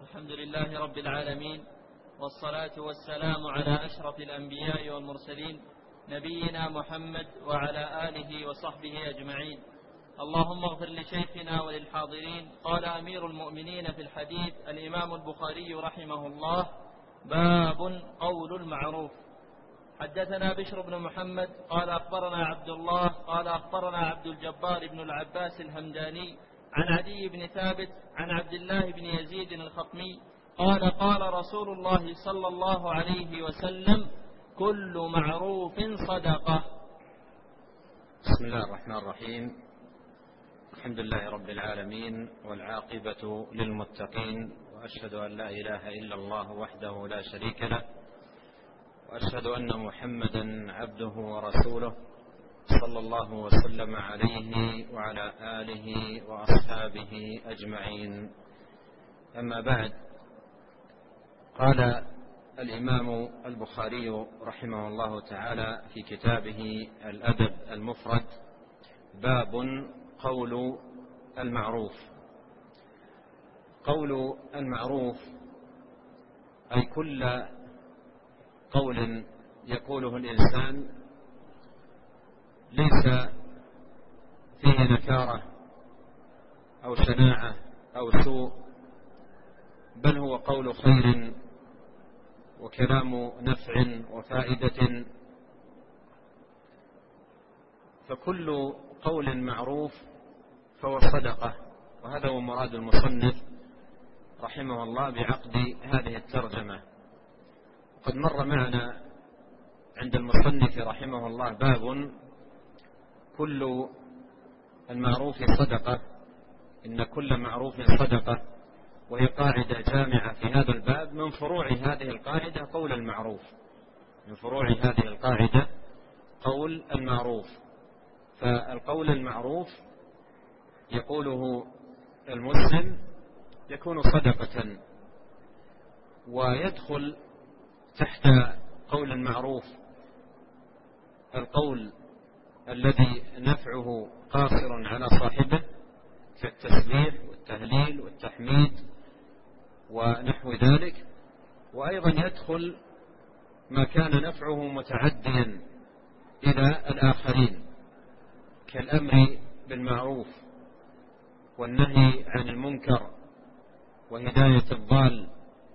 الحمد لله رب العالمين، والصلاة والسلام على أشرف الأنبياء والمرسلين نبينا محمد وعلى آله وصحبه أجمعين. اللهم اغفر لشيخنا وللحاضرين. قال أمير المؤمنين في الحديث الإمام البخاري رحمه الله: باب قول المعروف. حدثنا بشر بن محمد قال أخبرنا عبد الله قال أخبرنا عبد الجبار بن العباس الهمداني عن عدي بن ثابت عن عبد الله بن يزيد الخطمي قال: قال رسول الله صلى الله عليه وسلم: كل معروف صدقة. بسم الله الرحمن الرحيم. الحمد لله رب العالمين، والعاقبة للمتقين، وأشهد أن لا إله إلا الله وحده لا شريك له، وأشهد أن محمدا عبده ورسوله صلى الله وسلم عليه وعلى آله وأصحابه أجمعين. أما بعد، قال الإمام البخاري رحمه الله تعالى في كتابه الأدب المفرد: باب قول المعروف. قول المعروف أي كل قول يقوله الإنسان ليس فيه نكارة أو شناعة أو سوء، بل هو قول خير وكلام نفع وفائدة. فكل قول معروف فهو صدقة، وهذا هو مراد المصنف رحمه الله بعقد هذه الترجمة. قد مر معنا عند المصنف رحمه الله باب كل المعروف صدقة، إن كل معروف صدقة، وهي قاعدة جامعة في هذا الباب. من فروع هذه القاعدة قول المعروف، من فروع هذه القاعدة قول المعروف. فالقول المعروف يقوله المسلم يكون صدقة، ويدخل تحت قول المعروف القول الذي نفعه قاصر على صاحبه كالتسبيح والتهليل والتحميد ونحو ذلك، وأيضا يدخل ما كان نفعه متعديا إلى الآخرين كالأمر بالمعروف والنهي عن المنكر وهداية الضال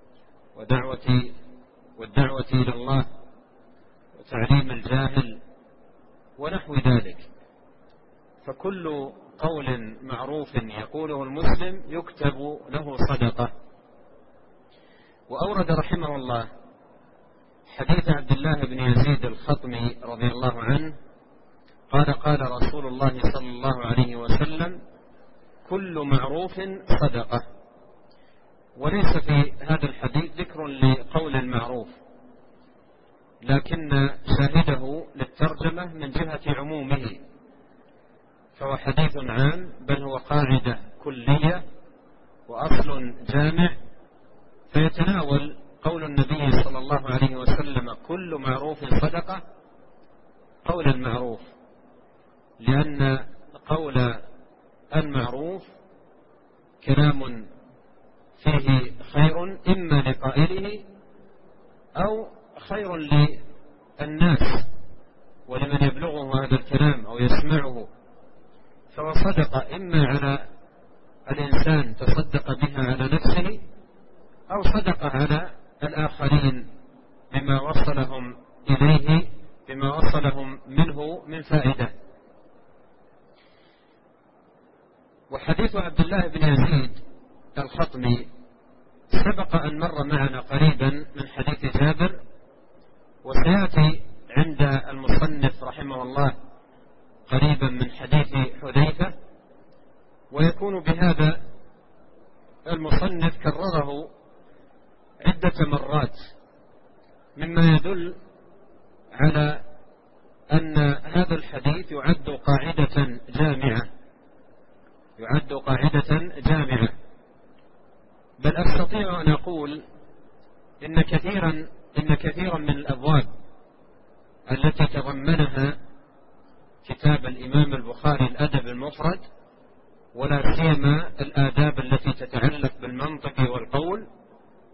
والدعوة إلى الله وتعليم الجاهل ونحو ذلك. فكل قول معروف يقوله المسلم يكتب له صدقة. وأورد رحمه الله حديث عبد الله بن يزيد الخطمي رضي الله عنه قال: قال رسول الله صلى الله عليه وسلم: كل معروف صدقة. وليس في هذا الحديث ذكر لقول المعروف، لكن شاهده للترجمة من جهة عمومه، فهو حديث عام، بل هو قاعدة كلية وأصل جامع، فيتناول قول النبي صلى الله عليه وسلم: كل معروف صدقة، قول المعروف، لأن قول المعروف كلام فيه خير إما لقائله أو خير للناس ولمن يبلغه هذا الكلام أو يسمعه. فهو صدقة إما على الإنسان تصدق بها على نفسه، أو صدقة على الآخرين بما وصلهم إليه، بما وصلهم منه من فائدة. وحديث عبد الله بن يزيد الخطمي سبق أن مر معنا قريبا من حديث جابر، وسيأتي عند المصنف رحمه الله قريبا من حديث حذيفة، ويكون بهذا المصنف كرره عدة مرات، مما يدل على أن هذا الحديث يعد قاعدة جامعة. بل أستطيع أن أقول إن كثيرا من الأبواب التي تضمنها كتاب الإمام البخاري الأدب المفرد، ولا سيما الآداب التي تتعلق بالمنطق والقول،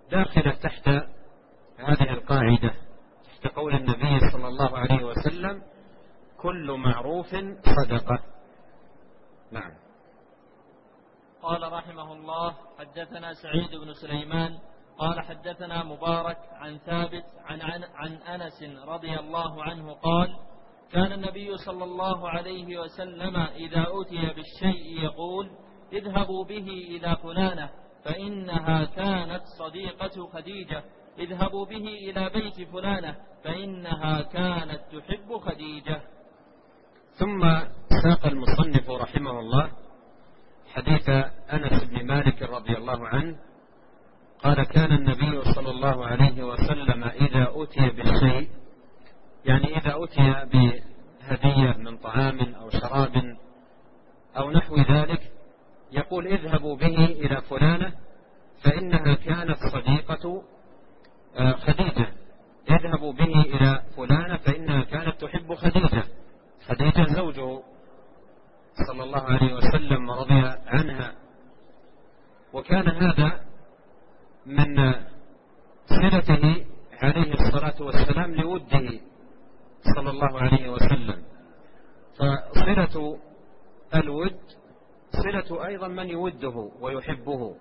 داخلة تحت هذه القاعدة، تحت قول النبي صلى الله عليه وسلم: كل معروف صدقة. نعم. قال رحمه الله: حدثنا سعيد بن سليمان قال حدثنا مبارك عن ثابت عن أنس رضي الله عنه قال: كان النبي صلى الله عليه وسلم إذا أتي بالشيء يقول: اذهبوا به إلى فلانة فإنها كانت صديقة خديجة، اذهبوا به إلى بيت فلانة فإنها كانت تحب خديجة. ثم ساق المصنف رحمه الله حديث أنس بن مالك رضي الله عنه قال: كان النبي صلى الله عليه وسلم إذا أتي بالشيء، يعني إذا أتي بهدية من طعام أو شراب أو نحو ذلك، يقول: اذهبوا به إلى فلانة فإنها كانت صديقة خديجة، اذهبوا به إلى فلانة فإنها كانت تحب خديجة. خديجة زوجه صلى الله عليه وسلم رضي عنها، وكان هذا من صلته عليه الصلاة والسلام لوده صلى الله عليه وسلم. فصلة الود صلة أيضا من يوده ويحبه،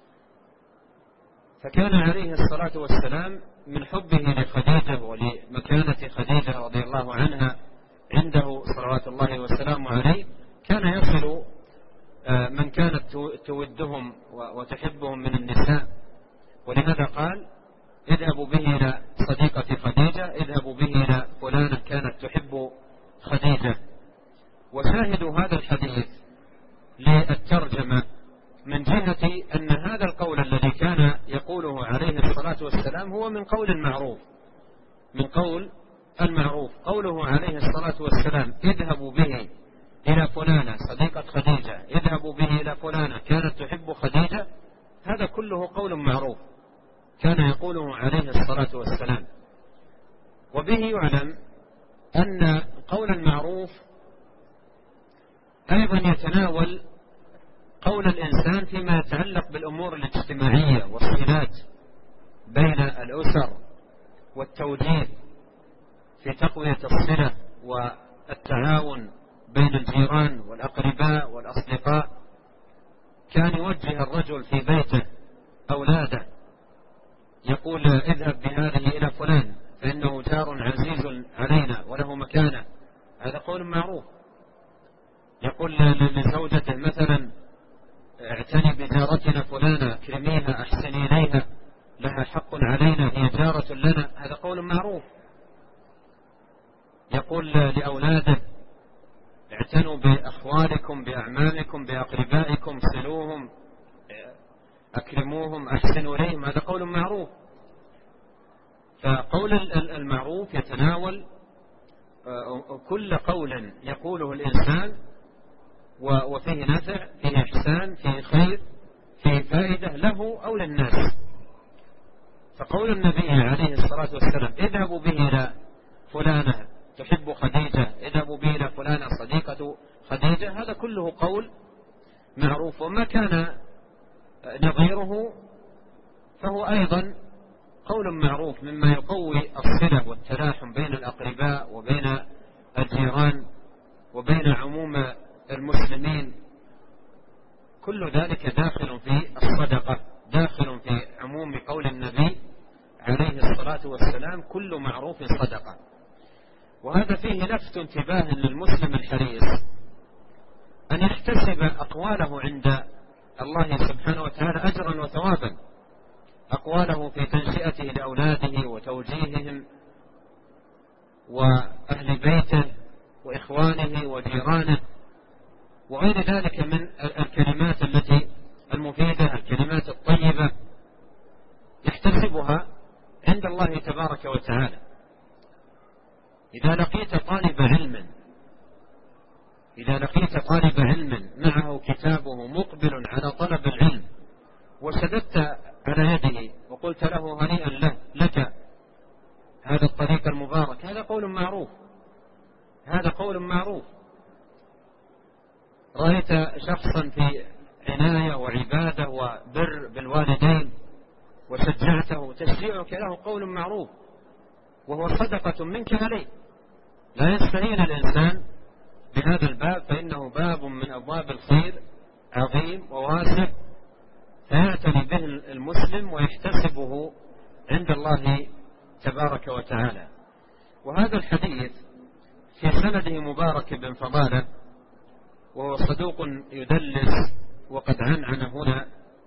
فكان عليه الصلاة والسلام من حبه لخديجة ولمكانة خديجة رضي الله عنها عنده صلوات الله وسلامه عليه، كان يصل من كانت تودهم وتحبهم من النساء، ولهذا قال: اذهبوا به إلى صديقة خديجة، اذهبوا به إلى فلانة كانت تحب خديجة. وشاهد هذا الحديث للترجمة من جهة أن هذا القول الذي كان يقوله عليه الصلاة والسلام هو من قول المعروف، من قول المعروف. قوله عليه الصلاة والسلام: اذهبوا به إلى فلانة صديقة خديجة، اذهبوا به إلى فلانة كانت تحب خديجة، هذا كله قول معروف كان يقوله عليه الصلاة والسلام. وبه يعلم أن قول المعروف أيضا يتناول قول الإنسان فيما يتعلق بالأمور الاجتماعية والصلات بين الأسر والتوجيه في تقوية الصلة والتعاون بين الجيران والأقرباء والأصدقاء. كان يوجه الرجل في بيته أولاده يقول: اذهب بهذه إلى فلان فإنه جار عزيز علينا وله مكانة، هذا قول معروف. يقول لزوجته مثلا: اعتني بجارتنا فلانة، اكرميها، احسني إليها، لها حق علينا، هي جارة لنا، هذا قول معروف. يقول لأولاده: اعتنوا بأخوالكم بأعمامكم بأقربائكم، صلوهم، أكرموهم، أحسنوا إليهم، هذا قول معروف. فقول المعروف يتناول كل قول يقوله الإنسان وفيه نفع، فيه إحسان، فيه خير، فيه فائدة له أو للناس. فقول النبي عليه الصلاة والسلام: اذهبوا به إلى فلانة تحب خديجة، اذهبوا به إلى فلانة صديقة خديجة، هذا كله قول معروف. وما كان نظيره فهو أيضا قول معروف مما يقوي الصلة والتلاحم بين الأقرباء وبين الجيران وبين عموم المسلمين. كل ذلك داخل في الصدقة، داخل في عموم قول النبي عليه الصلاة والسلام: كل معروف صدقة. وهذا فيه لفت انتباه للمسلم الحريص أن يحتسب أقواله عند الله سبحانه وتعالى أجرا وثوابا، أقواله في تنشئته لأولاده وتوجيههم وأهل بيته وإخوانه وجيرانه وغير ذلك من الكلمات التي المفيدة، الكلمات الطيبة، يحتسبها عند الله تبارك وتعالى. إذا لقيت طالب علم معه كتابه مقبل على طلب العلم وسددت على يده وقلت له: هنيئا لك هذا الطريق المبارك، هذا قول معروف، هذا قول معروف. رأيت شخصا في عناية وعبادة وبر بالوالدين وشجعته، تشجيعك له قول معروف وهو صدقة منك عليه. لا يستهين الإنسان بهذا الباب، فإنه باب من أبواب الخير عظيم وواسع، فيعتني به المسلم ويحتسبه عند الله تبارك وتعالى. وهذا الحديث في سنده مبارك بن فضالة، وهو صدوق يدلس وقد عنعن هنا،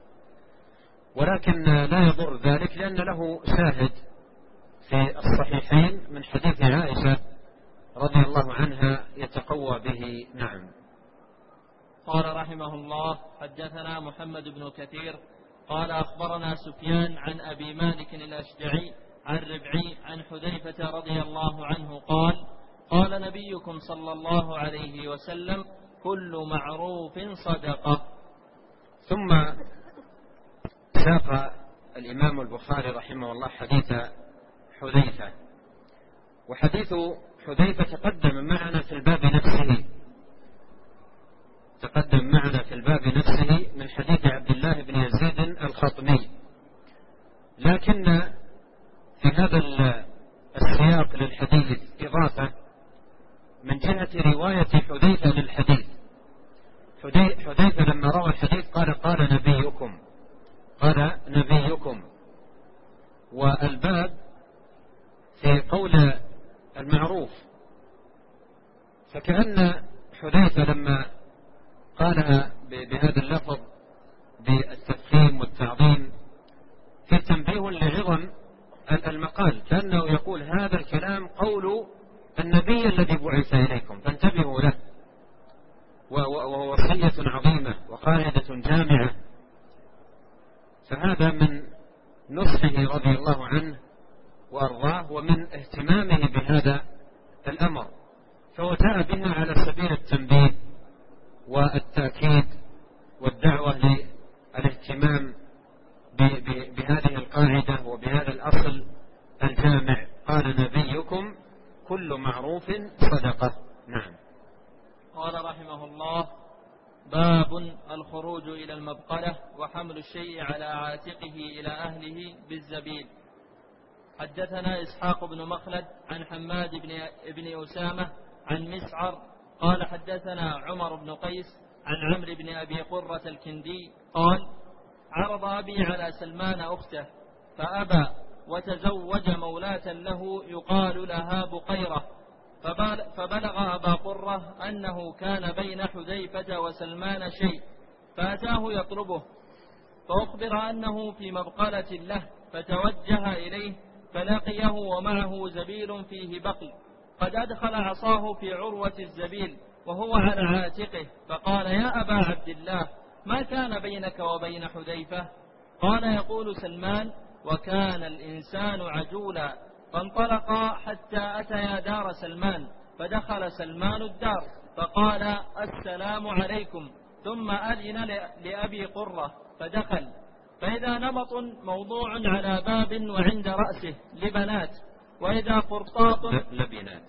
ولكن لا يضر ذلك لأن له شاهد في الصحيحين من حديث عائشة رضي الله عنها يتقوى به. نعم. قال رحمه الله: حدثنا محمد بن كثير قال أخبرنا سفيان عن أبي مالك الأشجعي عن ربعي عن حذيفة رضي الله عنه قال: قال نبيكم صلى الله عليه وسلم: كل معروف صدقة. ثم ساق الإمام البخاري رحمه الله حديث حذيفة، وحديث حذيفة تقدم معنا في الباب نفسه من حديث عبد الله بن يزيد الخطمي، لكن في هذا السياق للحديث إضافة من جهة رواية حذيفة للحديث. حذيفة لما روى الحديث قال نبيكم، والباب في قول المعروف، فكأن حذيفة لما قالها بهذا اللفظ بالتفخيم والتعظيم في تنبيه لعظم المقال، كأنه يقول هذا الكلام قول النبي الذي بعث إليكم فانتبهوا له، وهو وصية عظيمة وقاعدة جامعة. فهذا من نصحه رضي الله عنه وأرضاه ومن اهتمامه بهذا الأمر، فوجاء بها على سبيل التنبيه والتأكيد والدعوة للاهتمام بهذه القاعدة وبهذا الأصل الجامع. قال نبيكم: كل معروف صدقة. نعم. قال رحمه الله: باب الخروج إلى المبقلة وحمل الشيء على عاتقه إلى أهله بالزبيب. حدثنا إسحاق بن مخلد عن حماد بن أسامة عن مسعر قال حدثنا عمر بن قيس عن عمرو بن أبي قرة الكندي قال: عرض أبي على سلمان أخته فأبى، وتزوج مولاة له يقال لها بقيرة، فبلغ أبا قرة أنه كان بين حذيفة وسلمان شيء، فأتاه يطلبه، فأخبر أنه في مبقلة له، فتوجه إليه فلقيه ومعه زبيل فيه بقل، قد أدخل عصاه في عروة الزبيل وهو على عاتقه، فقال: يا أبا عبد الله، ما كان بينك وبين حذيفة؟ قال: يقول سلمان: وكان الإنسان عجولا. فانطلقا حتى أتيا دار سلمان، فدخل سلمان الدار فقال: السلام عليكم، ثم أذن لأبي قرة فدخل، فإذا نمط موضوع على باب وعند رأسه لبنات، وإذا قرطاط لبنات،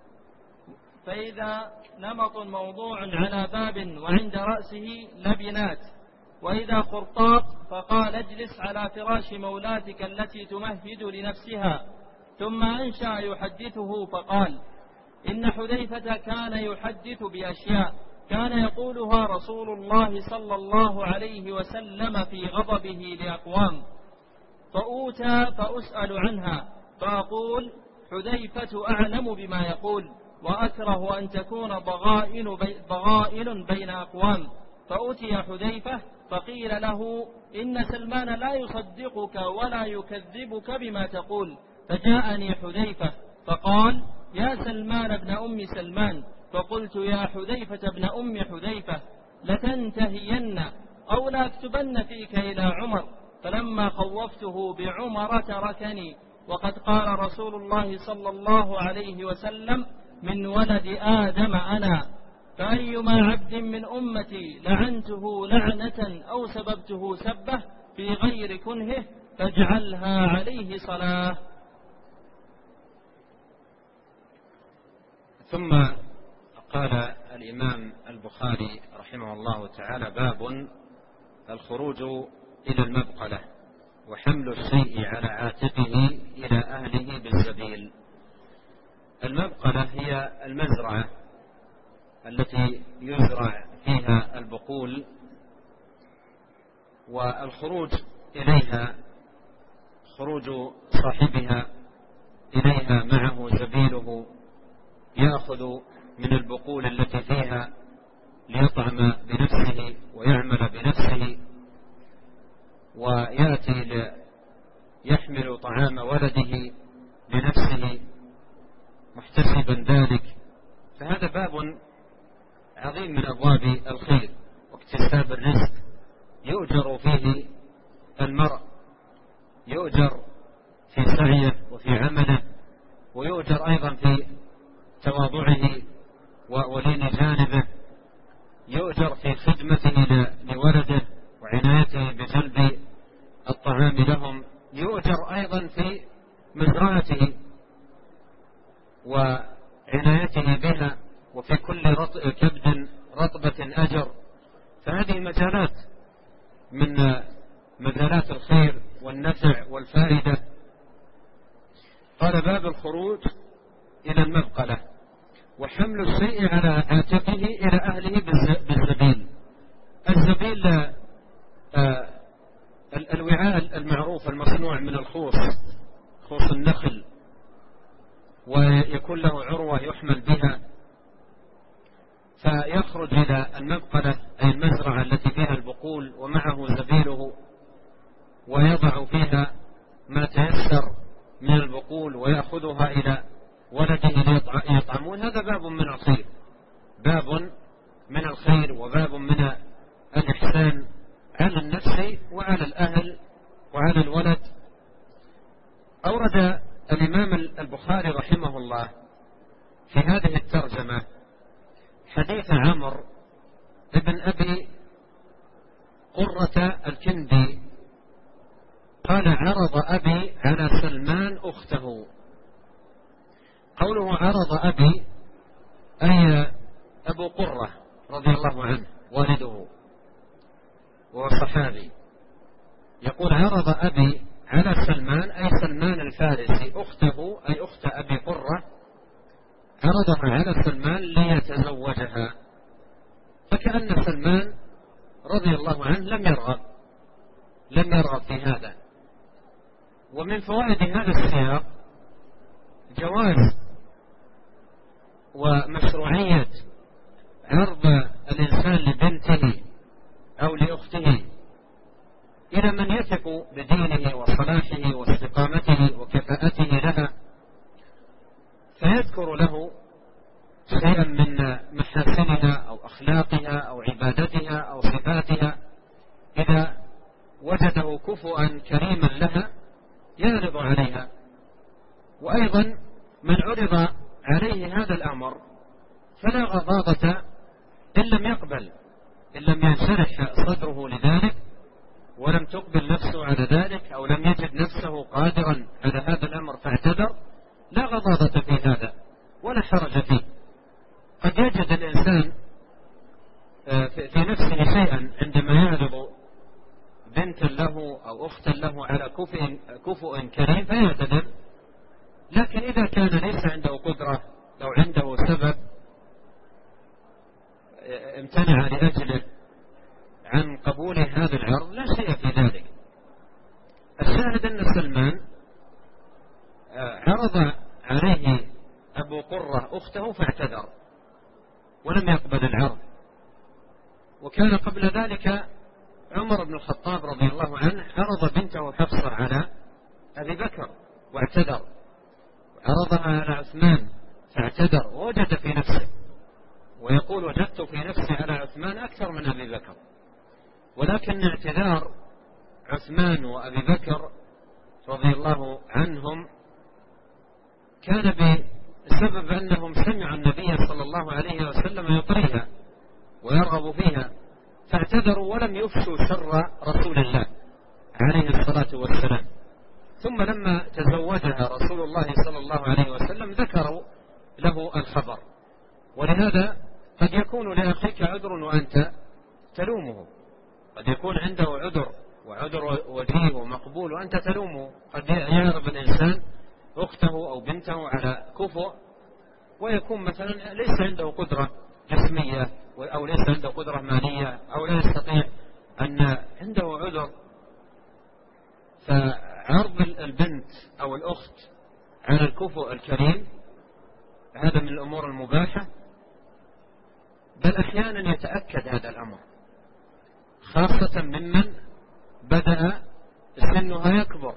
فإذا نمط موضوع على باب وعند رأسه لبنات، وإذا قرطاط، فقال: اجلس على فراش مولاتك التي تمهد لنفسها. ثم أنشأ يحدثه فقال: إن حذيفة كان يحدث بأشياء كان يقولها رسول الله صلى الله عليه وسلم في غضبه لأقوام، فأوتى فأسأل عنها، فأقول: حذيفة أعلم بما يقول، وأكره أن تكون ضغائن بين أقوام. فأتي حذيفة فقيل له: إن سلمان لا يصدقك ولا يكذبك بما تقول. فجاءني حذيفة فقال: يا سلمان ابن أم سلمان. فقلت: يا حذيفة ابن أم حذيفة، لتنتهين أو لا أكتبن فيك إلى عمر. فلما خوفته بعمر تركني، وقد قال رسول الله صلى الله عليه وسلم: من ولد آدم أنا، فأيما عبد من أمتي لعنته لعنة أو سببته سبة في غير كنهه فاجعلها عليه صلاة. ثم قال الإمام البخاري رحمه الله تعالى: باب الخروج إلى المبقلة وحمل الشيء على عاتقه إلى أهله بالسبيل. المبقلة هي المزرعة التي يزرع فيها البقول، والخروج إليها خروج صاحبها إليها معه زبيله يأخذ من البقول التي فيها ليطعم بنفسه ويعمل بنفسه، ويأتي يحمل طعام ولده لنفسه محتسبا ذلك. فهذا باب عظيم من أبواب الخير واكتساب الرزق، يؤجر فيه المرء، يؤجر في سعيه وفي عمله، ويؤجر أيضا في تواضعه ولين جانبه، يؤجر في خدمته لولده وعنايته بجلب الطعام لهم، يؤجر أيضا في مزرعته وعنايته بها، وفي كل كبد رطبة أجر. فهذه مجالات من مجالات الخير والنفع والفائدة. قال باب الخروج إلى المبقلة وحمل الشيء على عاتقه إلى أهله بالزبيل. الزبيل الوعاء المعروف المصنوع من الخوص، خوص النخل، ويكون له عروة يحمل بها، فيخرج إلى المبقلة أي المزرعة التي فيها البقول ومعه زبيله، ويضع فيها ما تيسر من البقول ويأخذها إلى ولده ليطعمون. هذا باب من الخير، باب من الخير وباب من الإحسان على النفس وعلى الأهل وعلى الولد. أورد الإمام البخاري رحمه الله في هذه الترجمة حديث عمرو ابن أبي قرة الكندي قال عرض أبي على سلمان أخته. قوله عرض أبي أي أبو قرة رضي الله عنه والده وهو صحابي، يقول عرض أبي على سلمان أي سلمان الفارسي أخته أي أخت أبي قرة، عرضها على سلمان ليتزوجها، فكأن سلمان رضي الله عنه لم يرغب في هذا. ومن فوائد هذا السياق جواز ومشروعية عرض الإنسان لبنته أو لأخته إلى من يثق بدينه وصلاحه واستقامته وكفاءته لها، فيذكر له شيئا من محاسنها أو أخلاقها أو عبادتها أو صفاتها، إذا وجده كفؤا كريما لها يعرض عليها. وأيضا من عرض عليه هذا الأمر فلا غضاضة إن لم يقبل، إن لم ينشرح صدره لذلك ولم تقبل نفسه على ذلك أو لم يجد نفسه قادرا على هذا الأمر فاعتذر، لا غضاضة في هذا ولا حرج فيه. قد يجد الإنسان في نفسه شيئا عندما يعرض بنتا له أو أختا له على كفؤ كريم فيعتذر، لكن إذا كان ليس عنده قدرة أو عنده سبب امتنع لأجله عن قبول هذا العرض لا شيء في ذلك. الشاهد أن سلمان عرض عليه أبو قرة أخته فاعتذر ولم يقبل العرض. وكان قبل ذلك عمر بن الخطاب رضي الله عنه عرض بنته حفصة على أبي بكر واعتذر، عرضها على عثمان فاعتذر ووجد في نفسه، ويقول وجدت في نفسي على عثمان أكثر من أبي بكر. ولكن اعتذار عثمان وأبي بكر رضي الله عنهم كان بسبب أنهم سمعوا النبي صلى الله عليه وسلم يطريها ويرغب فيها فاعتذروا ولم يفشوا شر رسول الله عليه الصلاة والسلام. ثم لما تزوجها رسول الله صلى الله عليه وسلم ذكروا له الخبر. ولهذا قد يكون لأخيك عذر وأنت تلومه، قد يكون عنده عذر وعذر وجيه ومقبول وأنت تلومه. قد يعرض الإنسان أخته أو بنته على كفؤ ويكون مثلا ليس عنده قدرة جسمية أو ليس عنده قدرة مالية أو لا يستطيع أن عنده عذر، فعرض البنت أو الأخت على الكفؤ الكريم هذا من الأمور المباحة، بل أحيانا يتأكد هذا الأمر خاصة ممن بدأ سنها يكبر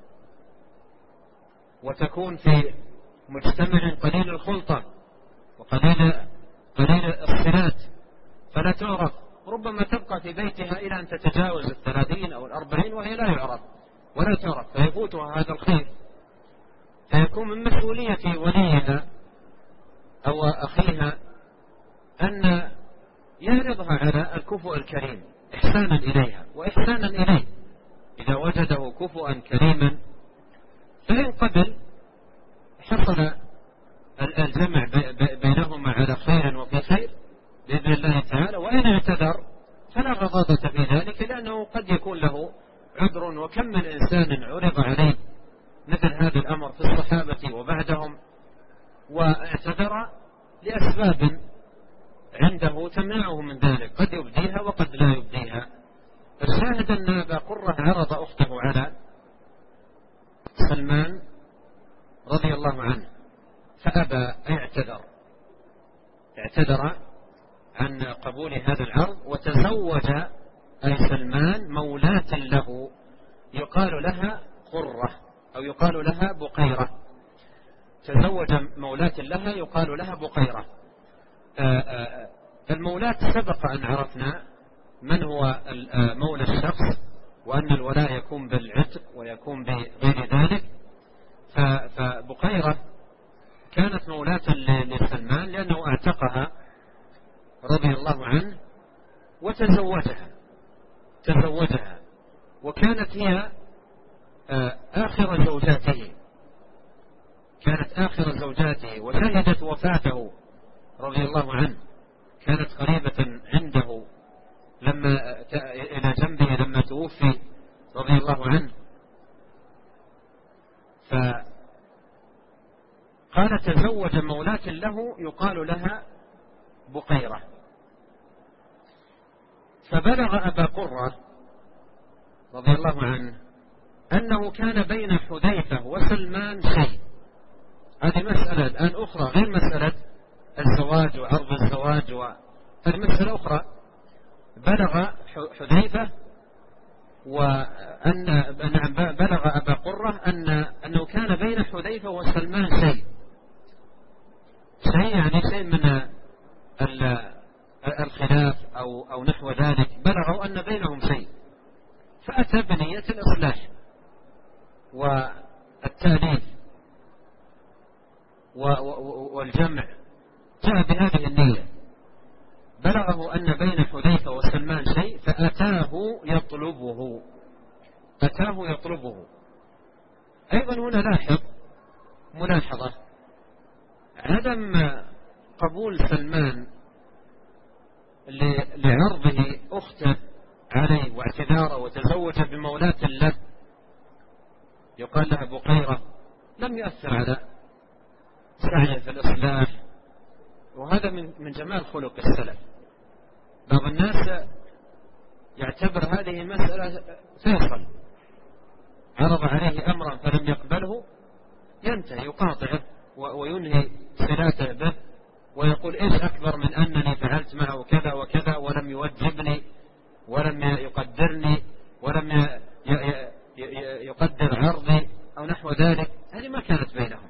وتكون في مجتمع قليل الخلطة وقليل الصلات فلا تعرف، ربما تبقى في بيتها إلى أن تتجاوز 30 أو 40 وهي لا يعرف ولا تعرف، فيفوتها هذا الخير. فيكون من مسؤولية وليها أو أخيها أن يعرضها على الكفؤ الكريم إحسانا إليها وإحسانا إليه. إذا وجده كفؤا كريما فإن قبل حصل الجمع بينهما على خير وفي خير بإذن الله تعالى، وإن اعتذر فلا غضاضة في ذلك، لأنه قد يكون له عذر. وكم من إنسان عرض عليه مثل هذا الأمر في الصحابة وبعدهم واعتذر لأسباب عنده تمنعه من ذلك، قد يبديها وقد لا يبديها. الشاهد أن أبا قرة عرض أخته على سلمان رضي الله عنه فأبى، اعتذر عن قبول هذا العرض، وتزوج أي سلمان مولاة له يقال لها قرة أو يقال لها بقيرة، تزوج مولاة لها يقال لها بقيرة. المولاة سبق أن عرفنا من هو مولى الشخص، وأن الولاء يكون بالعتق ويكون بغير ذلك. فبقيرة كانت مولاة لسلمان لأنه اعتقها رضي الله عنه وتزوجها، وكانت هي آخر زوجاته، وشهدت وفاته رضي الله عنه، كانت قريبة عنده إلى جنبه لما توفي رضي الله عنه. فقال تزوج مولاة له يقال لها بقيرة. فبلغ أبا قرة رضي الله عنه أنه كان بين حذيفة وسلمان شيء. هذه مسألة الآن أخرى غير مسألة الزواج وعرض الزواج، وهذه مسألة أخرى. بلغ حذيفة بلغ أبا قرة أنه كان بين حذيفة وسلمان شيء يعني شيء من الخلاف أو نحو ذلك، بلغوا أن بينهم شيء، فأتى بنية الإصلاح والتأليف والجمع، جاء بهذه النية. بلغه أن بين حذيفة وسلمان شيء فأتاه يطلبه. أيضا هنا لاحظ ملاحظة عدم قبول سلمان لعرضه أخته عليه واعتذاره، وتزوج بمولاة له يقال لها بقيرة، لم يؤثر على سعيه في الإصلاح. وهذا من جمال خلق السلف. بعض الناس يعتبر هذه المسألة فيصل، عرض عليه أمرا فلم يقبله ينتهي يقاطعه وينهي صلاته به، ويقول إيش أكبر من أنني فعلت معه كذا وكذا ولم يوجبني ولم يقدرني ولم يقدر عرضي أو نحو ذلك. هذه ما كانت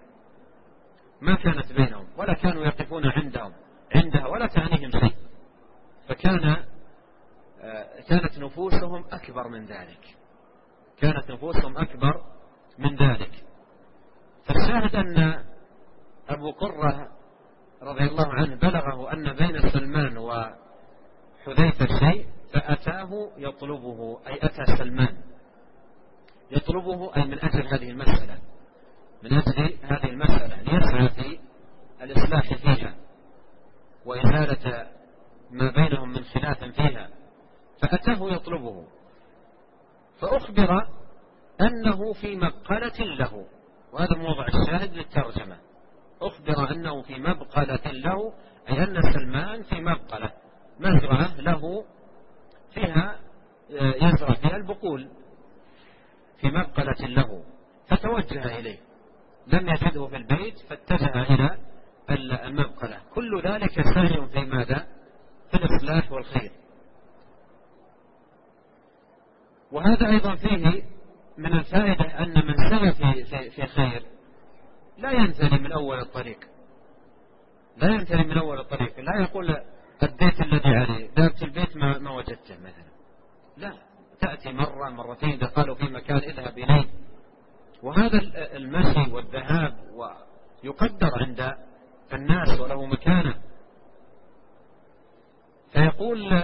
بينهم ولا كانوا يقفون عندها ولا تعنيهم شيء، كانت نفوسهم أكبر من ذلك. فالشاهد أن أبو قرة رضي الله عنه بلغه أن بين سلمان وحذيفة شيء فأتاه يطلبه، أي أتى سلمان يطلبه، أي من أجل هذه المسألة ليسعى في الإصلاح فيها وإزالة ما بينهم من خلاف فيها. فأتاه يطلبه فأخبر أنه في مبقلة له، وهذا موضع الشاهد للترجمة. أخبر أنه في مبقلة له، أي أن سلمان في مبقلة، مزرعة له فيها يزرع فيها البقول، في مبقلة له، فتوجه إليه، لم يجده في البيت فاتجه إلى المبقلة. كل ذلك سعي في ماذا؟ في الإصلاح والخير. وهذا أيضا فيه من الفائدة أن من سعى في خير لا ينثني من أول الطريق، لا ينثني من أول الطريق، لا يقول البيت الذي عليه ذهبت البيت ما وجدته مثلا، لا، تأتي مرة مرتين إذا قالوا في مكان اذهب إليه. وهذا المشي والذهاب ويقدر عند الناس وله مكانه. فيقول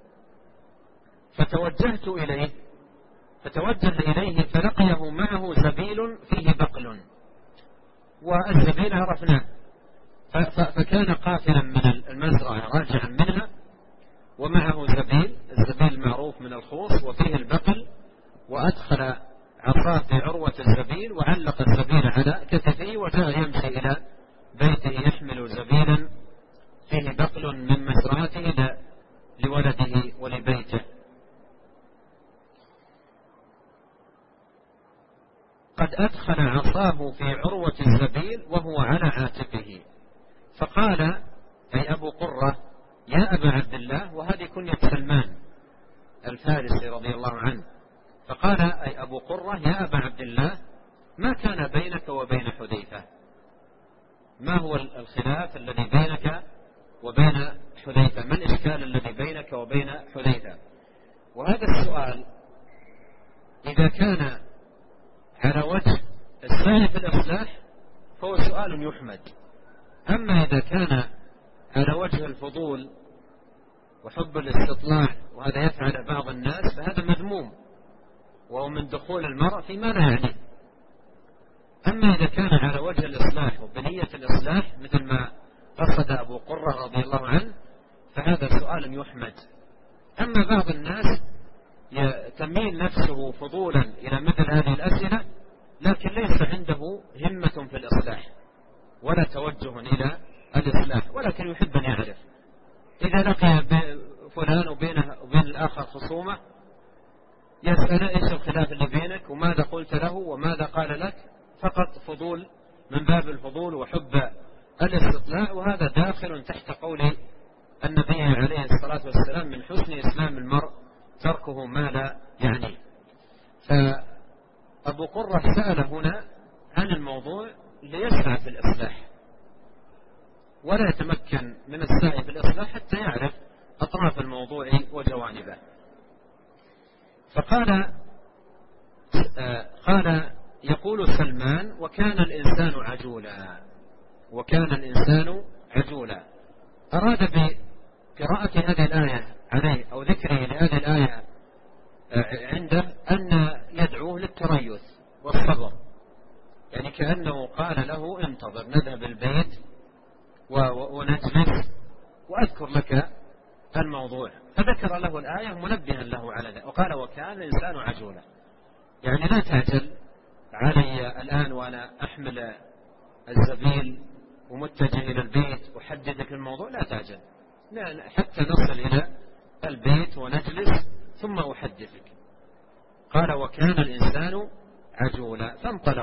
فتوجهت إليه، فتوجه إليه فلقيه معه زبيل فيه بقل، والزبيل عرفناه، فكان قافلا من المزرعة راجعا منها ومعه زبيل، الزبيل معروف من الخوص وفيه البقل، وأدخل عصاه في عروة الزبيل وعلق الزبيل على كتفه وجاء يمشي إلى بيته يحمل زبيلا فيه بقل من مزرعته لولده ولبيته. قد أدخل عصاه في عروة الزبيل وهو على عاتقه، فقال أي أبو قرة يا أبا عبد الله، وهذه كنية سلمان الفارسي رضي الله عنه، فقال أي أبو قرة يا أبا عبد الله، ما كان بينك وبين حذيفة؟ ما هو الخلاف الذي بينك وبين حذيفة؟ ما الإشكال الذي بينك وبين حذيفة؟ وهذا السؤال إذا كان على وجه السعي في الإصلاح فهو سؤال يحمد، أما إذا كان على وجه الفضول وحب الاستطلاع وهذا يفعل بعض الناس فهذا مذموم، وهو من دخول المرء فيما لا يعنيه. أما إذا كان على وجه الإصلاح وبنية الإصلاح مثل ما قصد أبو قرة رضي الله عنه فهذا سؤال يحمد. أما بعض الناس تميل نفسه فضولا إلى مثل هذه الأسئلة لكن ليس عنده همة في الإصلاح ولا توجه إلى الإصلاح، ولكن يحب أن يعرف. إذا لقي فلان وبين الآخر خصومة يسأل إيش الخلاف اللي بينك وماذا قلت له وماذا قال لك، فقط فضول من باب الفضول وحب الاستطلاع، وهذا داخل تحت قول النبي عليه الصلاة والسلام من حسن إسلام المرء تركه ما لا يعنيه. فأبو قرة سأل هنا عن الموضوع ليسعى في الإصلاح ولا يتمكن من السعي في الإصلاح حتى يعرف أطراف الموضوع وجوانبه. فقال يقول سلمان وكان الإنسان عجولا، وكان الإنسان عجولا، أراد بقراءة هذه الآية عليه أو ذكره لهذه الآية عنده أن يدعوه للتريث والصبر، يعني كأنه قال له انتظر نذهب البيت ونجلس وأذكر لك الموضوع، فذكر له الآية منبها له على ذلك وقال وكان الإنسان عجولا، يعني لا تعجل علي الآن وأنا أحمل الزبيل ومتجه إلى البيت وحددك الموضوع، لا تعجل حتى نصل إلى البيت ونجلس ثم أحدثك. قال وكان الإنسان عجولا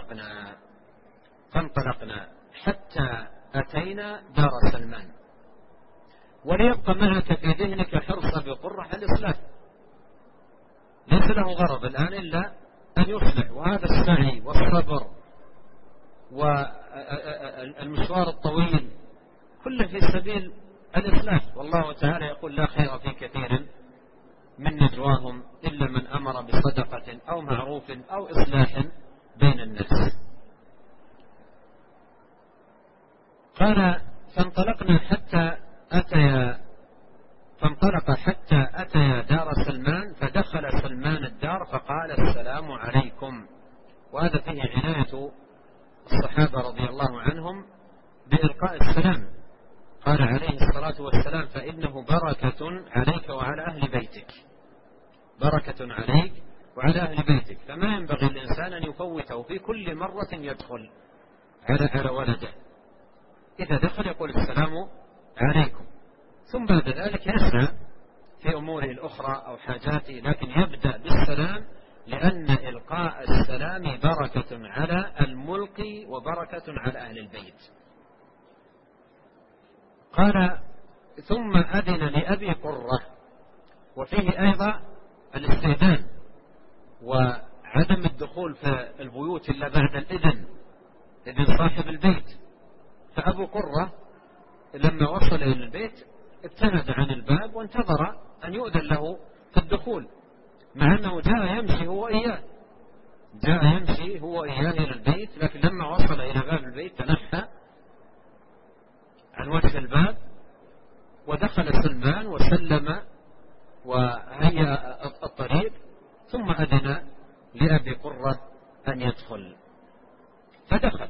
فانطلقنا حتى أتينا دار سلمان. وليبقى معك في ذهنك حرص أبي قرة على الإصلاح، ليس له غرض الآن إلا أن يصلح، وهذا السعي والصبر والمشوار الطويل كله في سبيل الإصلاح. والله تعالى يقول لا خير في كثير من نجواهم إلا من أمر بصدقة أو معروف أو إصلاح بين الناس. قال فانطلق حتى أتيا دار سلمان، فدخل سلمان الدار فقال السلام عليكم. وهذا فيه عناية الصحابة رضي الله عنهم بإلقاء السلام. قال عليه الصلاة والسلام فإنه بركة عليك وعلى أهل بيتك، بركة عليك وعلى أهل بيتك، فما ينبغي الإنسان أن يفوته في كل مرة يدخل على ولده. إذا دخل يقول السلام عليكم، ثم بعد ذلك يسعى في أموره الأخرى أو حاجاته، لكن يبدأ بالسلام، لأن إلقاء السلام بركة على الملقي وبركة على أهل البيت. قال ثم أذن لأبي قرة، وفيه أيضا الاستئذان وعدم الدخول في البيوت إلا بعد إذن صاحب البيت. فأبو قرة لما وصل إلى البيت ابتعد عن الباب وانتظر أن يؤذن له في الدخول، مع أنه جاء يمشي هو وإياه إلى البيت، لكن لما وصل إلى باب البيت تنحى عن وجه الباب ودخل سلمان وسلم وهيأ الطريق، ثم أذن لأبي قرة أن يدخل. فدخل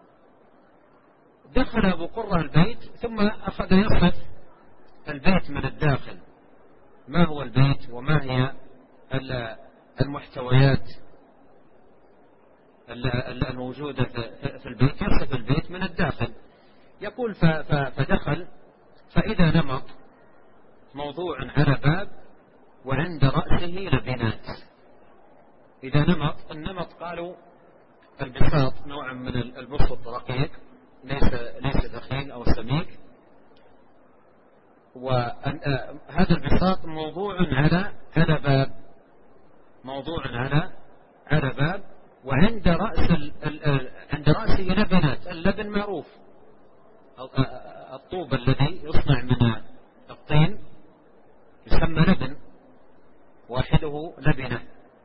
أبو قرة البيت، ثم أخذ يصف البيت من الداخل، ما هو البيت وما هي المحتويات الموجودة في البيت. يصف البيت من الداخل، يقول فدخل فإذا نمط موضوع على باب وعند رأسه لبنات. إذا النمط قالوا البساط نوع من البسط رقيق، ليس ثخين أو سميك، وهذا البساط موضوع على باب وعند رأسه لبنات. اللبن معروف، الطوب الذي يصنع من الطين يسمى لبن، واحده لبنة،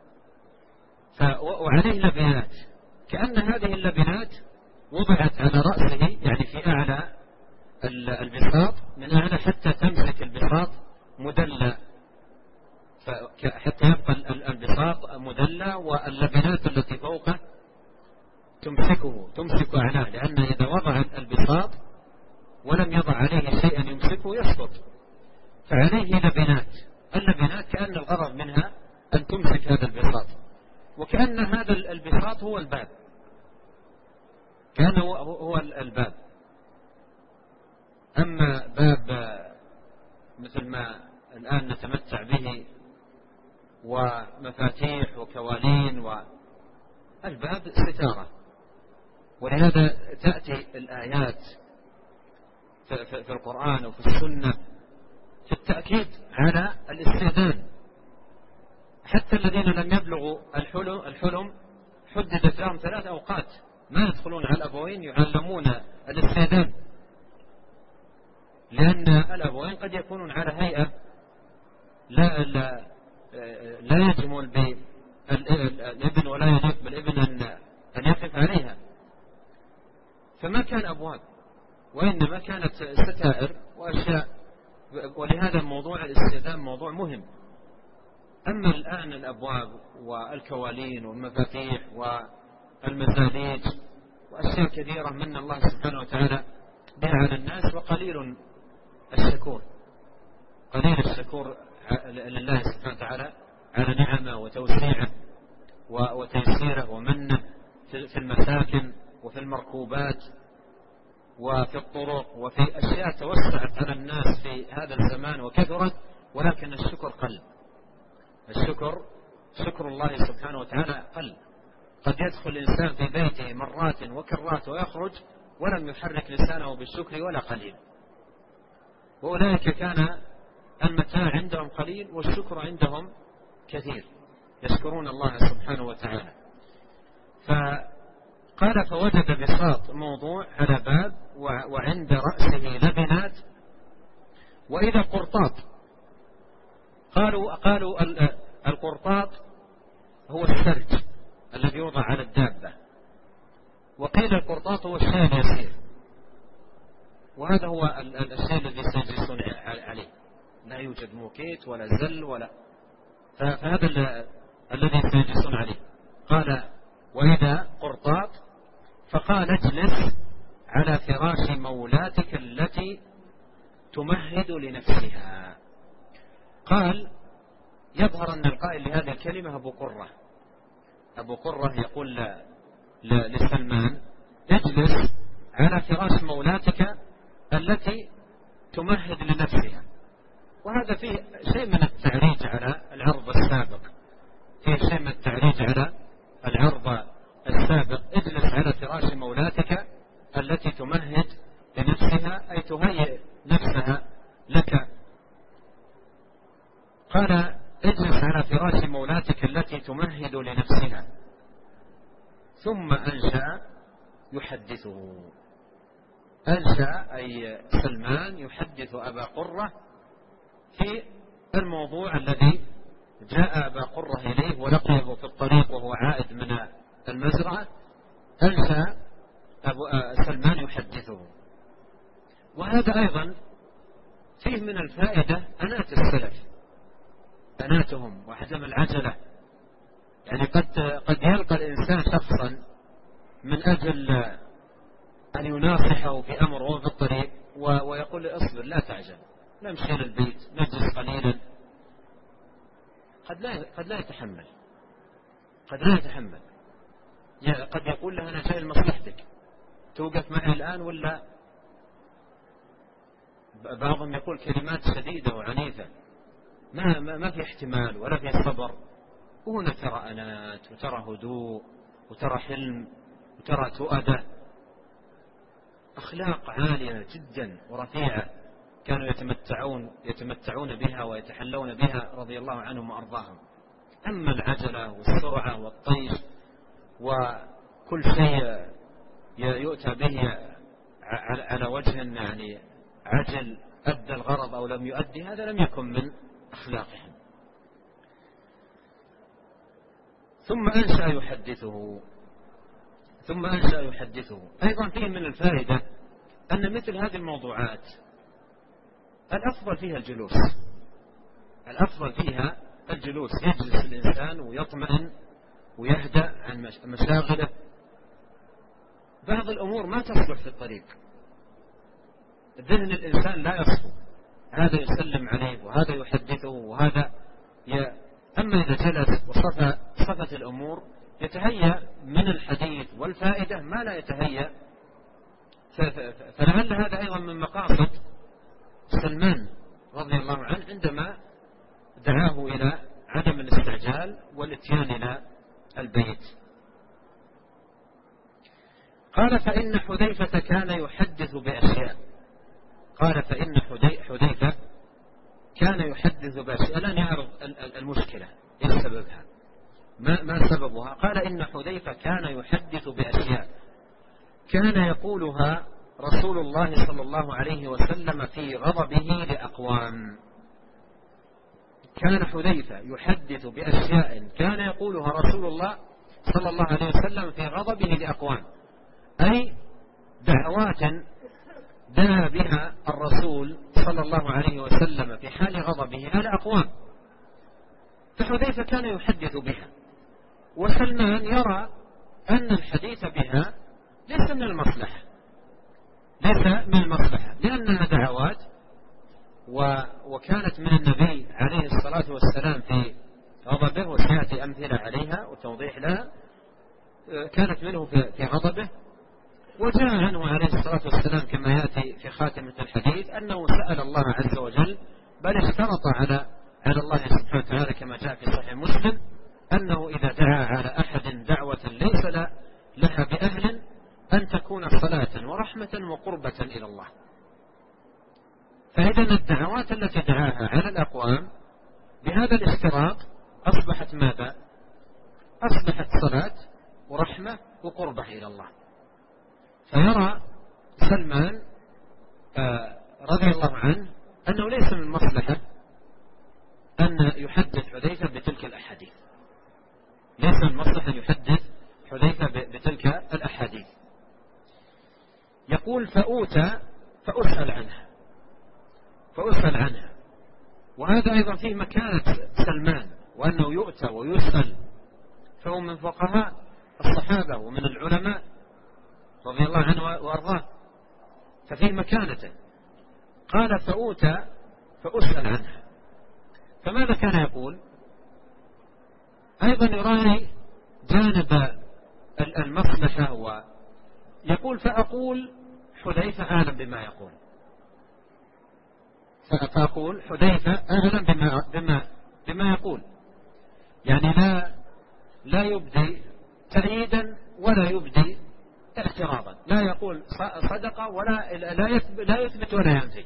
وعليه لبنات، كأن هذه اللبنات وضعت على رأسه، يعني في أعلى البساط من أعلى حتى تمسك البساط مدلى، حتى يبقى البساط مدلى، واللبنات التي فوقه تمسك أعلاه، لأن إذا وضع البساط ولم يضع عليه شيئا يمسكه يسقط، فعليه اللبنات كأن الغرض منها أن تمسك هذا البساط، وكأن هذا البساط هو الباب، كان هو الباب. أما باب مثل ما الآن نتمتع به ومفاتيح وكوالين، والباب ستارة، ولهذا تأتي الآيات في القرآن وفي السنة في التأكيد على الاستئذان. حتى الذين لم يبلغوا الحلم حددت لهم 3 أوقات ما يدخلون على الأبوين يعلمون الاستئذان، لأن الأبوين قد يكونون على هيئة لا يجمل بالابن ولا يليق بالابن أن يقف عليها، فما كان أبواب وإنما كانت ستائر وأشياء، ولهذا الموضوع الاستئذان موضوع مهم. أما الآن الأبواب والكوالين والمفاتيح والمزاليج وأشياء كثيرة من الله سبحانه وتعالى بها على الناس، وقليل الشكور لله سبحانه وتعالى على نعمه وتوسيعه وتيسيره ومنه في المساكن وفي المركوبات وفي الطرق وفي أشياء توسعت على الناس في هذا الزمان وكثرت، ولكن الشكر قل. شكر الله سبحانه وتعالى قل. قد يدخل الإنسان في بيته مرات وكرات ويخرج ولم يحرك لسانه بالشكر ولا قليل، وأولئك كان المتاع عندهم قليل والشكر عندهم كثير، يشكرون الله سبحانه وتعالى. فقال فوجد بساط موضوع على باب وعند رأسه لبنات وإذا قرطاط. قالوا القرطاط هو السرج الذي يوضع على الدابة، وقيل القرطاط هو الشيء اليسير، وهذا هو الشيء الذي سيجلسون عليه، لا يوجد موكيت ولا زل فهذا الذي سيجلسون عليه. قال وإذا قرطاط، فقال اجلس على فراش مولاتك التي تمهد لنفسها. قال يظهر أن القائل لهذه الكلمة أبو قرة. أبو قرة يقول لسلمان: اجلس على فراش مولاتك التي تمهد لنفسها. وهذا فيه شيء من التعريج على العرض السابق، فيه شيء من التعريج على العرض السابق. اجلس على فراش مولاتك التي تمهد لنفسها، أي تهيئ نفسها لك. قال: اجلس على فراش مولاتك التي تمهد لنفسها. ثم أنشأ يحدثه. أنشأ أي سلمان يحدث أبا قرة في الموضوع الذي جاء أبا قرة إليه ولقيه في الطريق وهو عائد من المزرعة. أنشأ سلمان يحدثه. وهذا أيضا فيه من الفائدة أنات السلف، أناتهم وعدم العجلة. يعني قد يلقى الإنسان شخصا من أجل أن يناصحه في أمر وهو في الطريق ويقول له: اصبر، لا تعجل، نمشي للبيت، نجلس قليلا. قد لا يتحمل، قد يقول له: أنا جاي لمصلحتك، توقف معي الآن ولا. بعضهم يقول كلمات شديدة وعنيفة، ما في احتمال ولا في صبر. وهنا ترى أنات وترى هدوء وترى حلم وترى تؤدة، أخلاق عالية جدا ورفيعة كانوا يتمتعون بها ويتحلون بها رضي الله عنهم وأرضاهم. أما العجلة والسرعة والطيش وكل شيء يؤتى به على وجه يعني عجل أدى الغرض أو لم يؤدي، هذا لم يكن من أخلاقهم. ثم أنشأ يحدثه. أيضا فيه من الفائدة أن مثل هذه الموضوعات الأفضل فيها الجلوس، يجلس الإنسان ويطمئن ويهدأ عن مشاغله. بعض الأمور ما تصلح في الطريق، ذهن الإنسان لا يصفو، هذا يسلم عليه وهذا يحدثه وهذا أما إذا جلس وصفت الأمور يتهيأ من الحديث والفائدة ما لا يتهيأ. فلعل هذا أيضا من مقاصد سلمان رضي الله عنه عندما دعاه إلى عدم الاستعجال والاتيان إلى البيت. قال: فإن حذيفة كان يحدث بأشياء. الآن يعرض المشكلة، إيه سببها، ما سببها. قال: إن حذيفة كان يحدث بأشياء كان يقولها رسول الله صلى الله عليه وسلم في غضبه لأقوام. كان حذيفة يحدث بأشياء كان يقولها رسول الله صلى الله عليه وسلم في غضبه لأقوام، أي دعوات دعا بها الرسول صلى الله عليه وسلم في حال غضبه على أقوام، فحذيفة كان يحدث بها. وسلمان يرى أن الحديث بها ليس من المصلحة، لأنها دعوات وكانت من النبي عليه الصلاة والسلام في غضبه، وسيأتي أمثلة عليها وتوضيح لها. كانت منه في غضبه، وجاء عنه عليه الصلاة والسلام كما يأتي في خاتمة الحديث أنه سأل الله عز وجل، بل اشترط على الله سبحانه وتعالى كما جاء في صحيح مسلم أنه إذا دعا على أحد دعوة ليس لها بأهل أن تكون صلاة ورحمة وقربة إلى الله. فإذا الدعوات التي دعاها على الأقوام بهذا الاشتراط أصبحت ماذا؟ أصبحت صلاة ورحمة وقربة إلى الله. فيرى سلمان رضي الله عنه أنه ليس من المصلحة أن يحدث حذيفة بتلك الأحاديث، ليس من المصلحة أن يحدث حذيفة بتلك الأحاديث. يقول: فأسأل عنها. وهذا أيضا فيه مكانة سلمان، وأنه يؤتى ويسأل، فهو من فقهاء الصحابة ومن العلماء رضي الله عنه وأرضاه، ففيه مكانته. قال: فأسأل عنها. فماذا كان يقول؟ أيضا يراعي جانب المصلحة، ويقول فأقول حذيفة أعلم بما يقول، فأقول حذيفة أعلم بما يقول، يعني لا يبدي تأييدا ولا يبدي اعتراضا، لا يقول صدق لا يثبت ولا ينفي،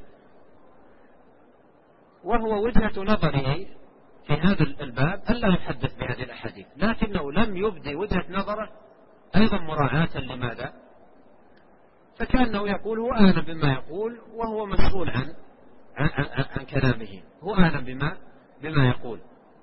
وهو وجهة نظره في هذا الباب ألا يحدث بهذه الأحاديث، لكنه لم يبدي وجهة نظره أيضا مراعاة لماذا؟ فكأنه يقول هو أعلم بما يقول وهو مسؤول عن كلامه، هو أعلم بما يقول.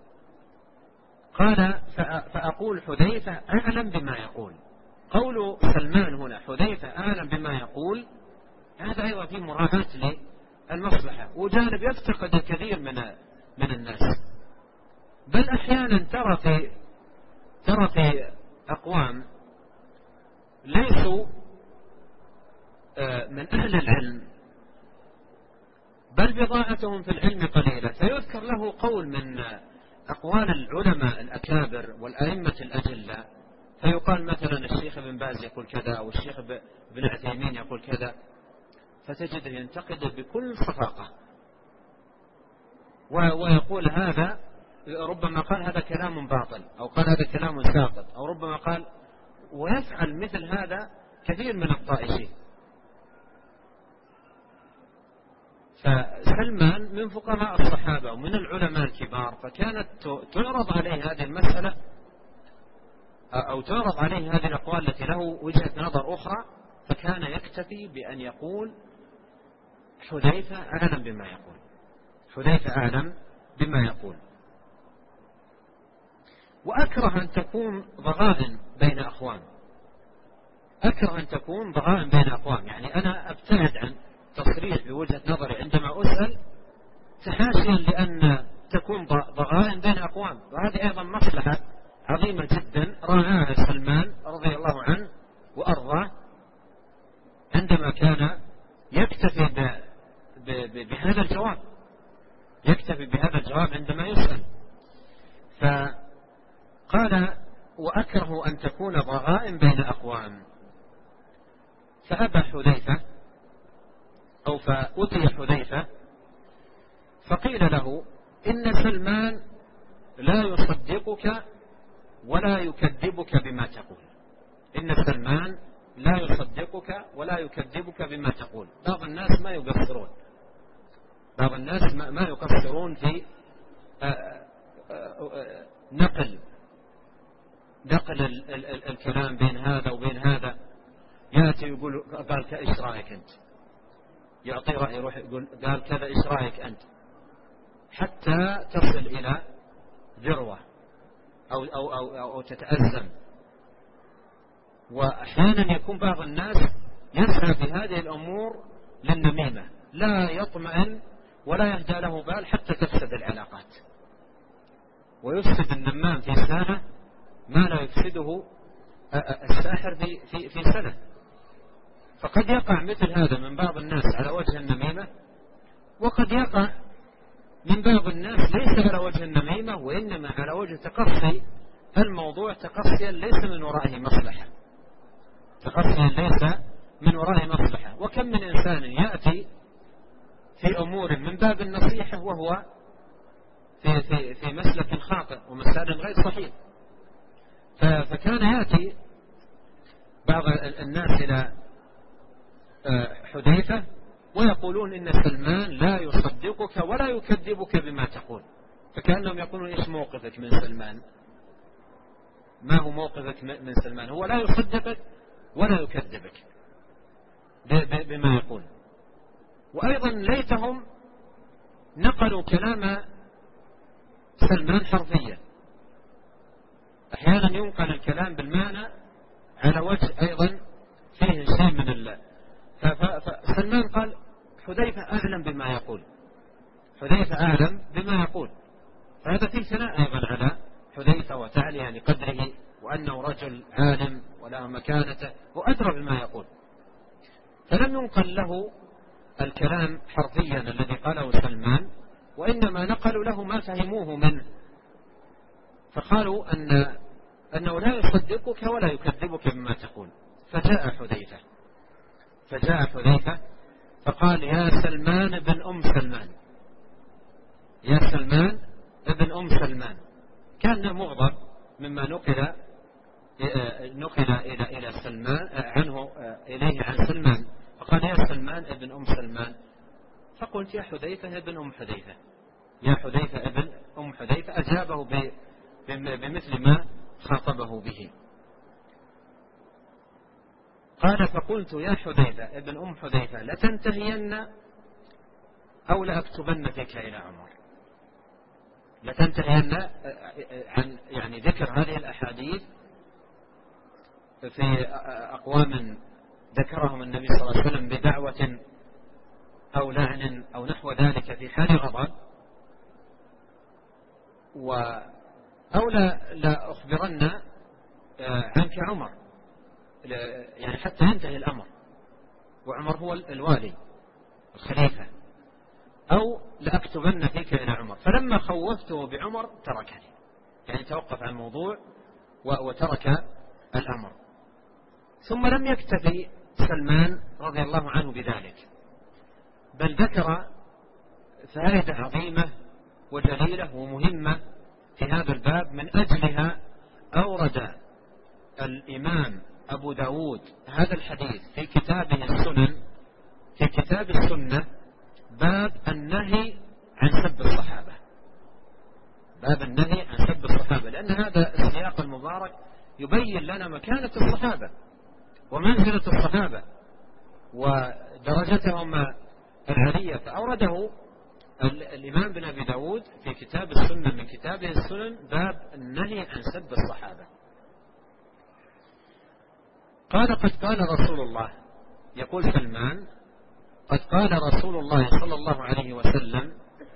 قال فأقول حذيفة أعلم بما يقول. قول سلمان هنا حذيفة أعلم بما يقول، هذا أيضا في مراعاة للمصلحة، وجانب يفتقد الكثير من الناس، بل أحيانا ترى في أقوام ليسوا من أهل العلم، بل بضاعتهم في العلم قليلة، فيذكر له قول من أقوال العلماء الأكابر والأئمة الأجلة، فيقال مثلا الشيخ ابن باز يقول كذا، أو الشيخ ابن عثيمين يقول كذا، فتجده ينتقد بكل صفاقة، ويقول هذا ربما قال هذا كلام باطل، أو قال هذا كلام ساقط، أو ربما قال، ويفعل مثل هذا كثير من الطائشين. فسلمان من فقهاء الصحابة ومن العلماء الكبار، فكانت تعرض عليه هذه المسألة، أو تعرض عليه هذه الأقوال التي له وجهة نظر أخرى، فكان يكتفي بأن يقول حذيفة أعلم بما يقول، حذيفة أعلم بما يقول. وأكره أن تكون ضغائن بين أقوام، أكره أن تكون ضغائن بين أقوام، يعني أنا أبتعد عن تصريح بوجهة نظري عندما أسأل تحاشيا لأن تكون ضغائن بين أقوام، وهذه أيضا مصلحة عظيمة جدا راعاها سلمان رضي الله عنه وأرضاه، عندما كان يكتفي بهذا الجواب، يكتفي بهذا الجواب عندما يسأل. فقال وأكره أن تكون ضغائن بين أقوام، فأبى حذيفة، أو فأتي حذيفة فقيل له إن سلمان لا يصدقك ولا يكذبك بما تقول، إن سلمان لا يصدقك ولا يكذبك بما تقول. بعض الناس ما يقصرون، بعض الناس ما يقصرون في نقل الكلام بين هذا وبين هذا، يأتي يقول قال إيش رأيك أنت، يعطي رأي، يروح يقول قال كذا إيش رأيك أنت، حتى تصل إلى ذروة أو تتأزم. وأحيانا يكون بعض الناس يسعى في هذه الأمور للنميمة، لا يطمئن ولا يهدى له بال حتى تفسد العلاقات، ويفسد النمام في سنة ما لا يفسده الساحر في سنة. فقد يقع مثل هذا من بعض الناس على وجه النميمة، وقد يقع من بعض الناس ليس على وجه النميمة، وإنما على وجه تقصي الموضوع تقصيا ليس من ورائه مصلحة، تقصيا ليس من ورائه مصلحة. وكم من إنسان يأتي في أمور من باب النصيحة وهو في مسلك خاطئ ومسار غير صحيح. فكان يأتي بعض الناس إلى حذيفة ويقولون إن سلمان لا يصدقك ولا يكذبك بما تقول، فكأنهم يقولون إيش موقفك من سلمان، ما هو موقفك من سلمان، هو لا يصدقك ولا يكذبك بما يقول. وأيضا ليتهم نقلوا كلام سلمان حرفيا، أحيانا ينقل الكلام بالمعنى على وجه أيضا فيه شيء من الله. فسلمان قال حذيفة أعلم بما يقول، حذيفة أعلم بما يقول، فهذا فيه ثناء أيضا على حذيفة وتعلية لقدره، وأنه رجل عالم وله مكانته وأدرى بما يقول. فلم ينقل له الكلام حرفيا الذي قاله سلمان، وإنما نقلوا له ما فهموه منه، فقالوا أنه لا يصدقك ولا يكذبك بما تقول. فجاء حذيفة فقال: يا سلمان ابن أم سلمان، يا سلمان ابن أم سلمان. كان مغضب مما نقل إلى سلمان عنه إليه عن سلمان، فقال: يا سلمان ابن أم سلمان. فقلت: يا حذيفة ابن أم حذيفة، يا حذيفة ابن أم حذيفة. أجابه بمثل ما خاطبه به. قال: فقلت: يا حذيفة ابن أم حذيفة، لتنتهين أو لأكتبن فيك إلى عمر. لتنتهين عن يعني ذكر هذه الأحاديث في أقوام ذكرهم النبي صلى الله عليه وسلم بدعوة أو لعن أو نحو ذلك في حال غضب، أو لا أخبرن عنك عمر، يعني حتى ينتهي الأمر، وعمر هو الوالي الخليفة، أو لأكتبن فيك إلى عمر. فلما خوفته بعمر تركني، يعني توقف عن الموضوع وترك الأمر. ثم لم يكتفي سلمان رضي الله عنه بذلك، بل ذكر فائدة عظيمة وجليلة ومهمة في هذا الباب. من أجلها أورد الإمام أبو داود هذا الحديث في كتابه السنن، في كتاب السنة، باب النهي عن سب الصحابة، باب النهي عن سب الصحابة، لأن هذا السياق المبارك يبين لنا مكانة الصحابة ومنزلة الصحابة ودرجتهم العلية. فأورده الإمام بن أبي داود في كتاب السنة من كتابه السنن باب النهي عن سب الصحابة. قال: قد قال رسول الله، يقول سلمان: قد قال رسول الله صلى الله عليه وسلم: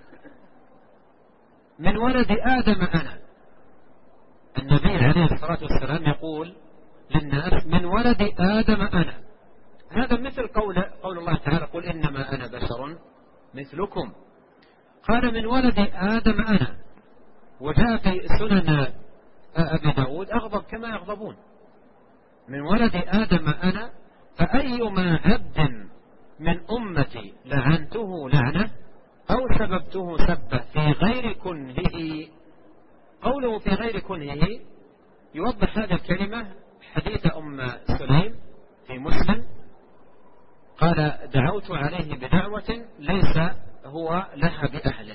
من ولد آدم أنا. النبي عليه الصلاة والسلام يقول للناس: من ولد آدم أنا. هذا مثل قول الله تعالى: قل إنما أنا بشر مثلكم. قال: من ولد آدم أنا. وجاء في سنن أبي داود: أغضب كما يغضبون. من ولد آدم أنا، فأيما عبد من أمتي لعنته لعنة أو سببته سبة في غير كنهه. قوله في غير كنهه يوضح هذه الكلمة حديث أم سليم في مسلم، قال: دعوت عليه بدعوة ليس هو لها بأهل،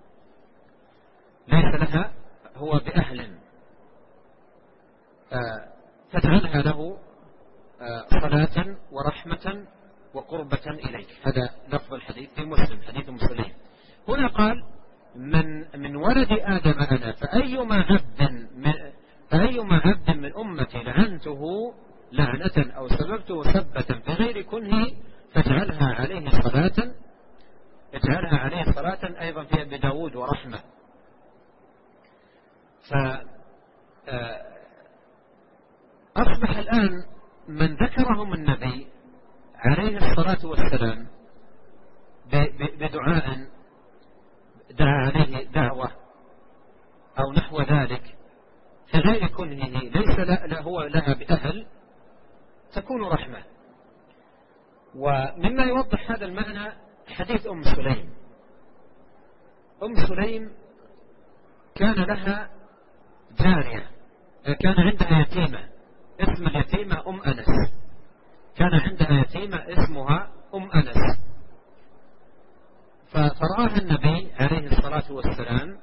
ليس لها هو بأهل، فاجعلها له صلاة ورحمة وقربة إليك. هذا لفظ الحديث في مسلم، حديث مسلم. هنا قال: من ولد آدم أنا، فأيما عبد من أمتي لعنته لعنة أو سببته سبة بغير كنه فاجعلها عليه صلاة، اجعلها عليه صلاة أيضا في أبي داود ورحمة. فأصبح الآن من ذكرهم النبي عليه الصلاة والسلام بدعاء دعا عليه دعوة أو نحو ذلك في غير كنهه ليس هو لها بأهل، تكون رحمة. ومما يوضح هذا المعنى حديث أم سليم. أم سليم كان لها جارية، كان عندها يتيمة، اسم اليتيمة أم أنس، كان عندها يتيمة اسمها أم أنس. فرآها النبي عليه الصلاة والسلام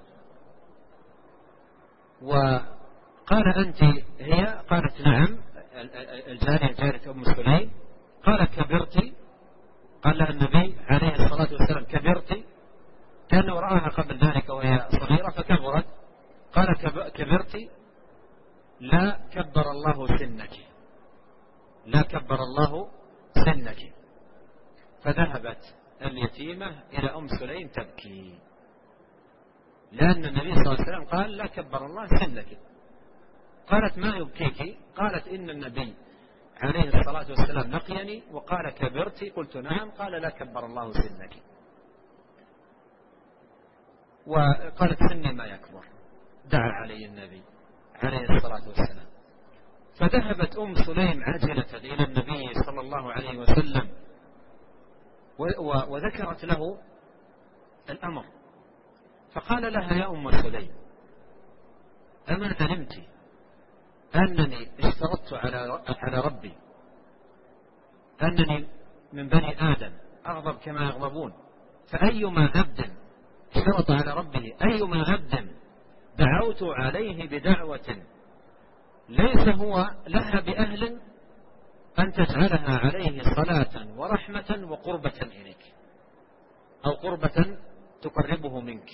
وقال: أنت هي؟ قالت: نعم. الجارية جارية أم سليم. قال: كبرتي؟ قال لها النبي عليه الصلاة والسلام: كبرتي؟ كان رآها قبل ذلك وهي صغيرة فكبرت. قال: كبرتي؟ لا كبر الله سنك، لا كبر الله سنك. فذهبت اليتيمة إلى أم سليم تبكي، لأن النبي صلى الله عليه وسلم قال: لا كبر الله سنك. قالت: ما يبكيك؟ قالت: إن النبي عليه الصلاة والسلام لقيني وقال: كبرتي؟ قلت: نعم. قال: لا كبر الله سنك. وقالت: سني ما يكبر. دعا عليه النبي عليه الصلاة والسلام. فذهبت سليم عاجلة إلى النبي صلى الله عليه وسلم وذكرت له الأمر، فقال لها: يا سليم، أما علمت أنني اشترطت على ربي أنني من بني آدم أغضب كما يغضبون، فأيما عبد اشترط على ربه أيما عبد دعوت عليه بدعوة ليس هو لها بأهل أن تجعلها عليه صلاة ورحمة وقربة إليك، أو قربة تقربه منك.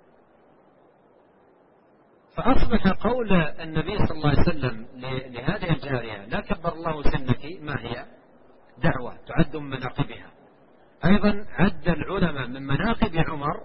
فأصبح قول النبي صلى الله عليه وسلم لهذه الجارية: لا كبر الله سنك، ما هي؟ دعوة تعد من مناقبها. أيضا عد العلماء من مناقب عمر،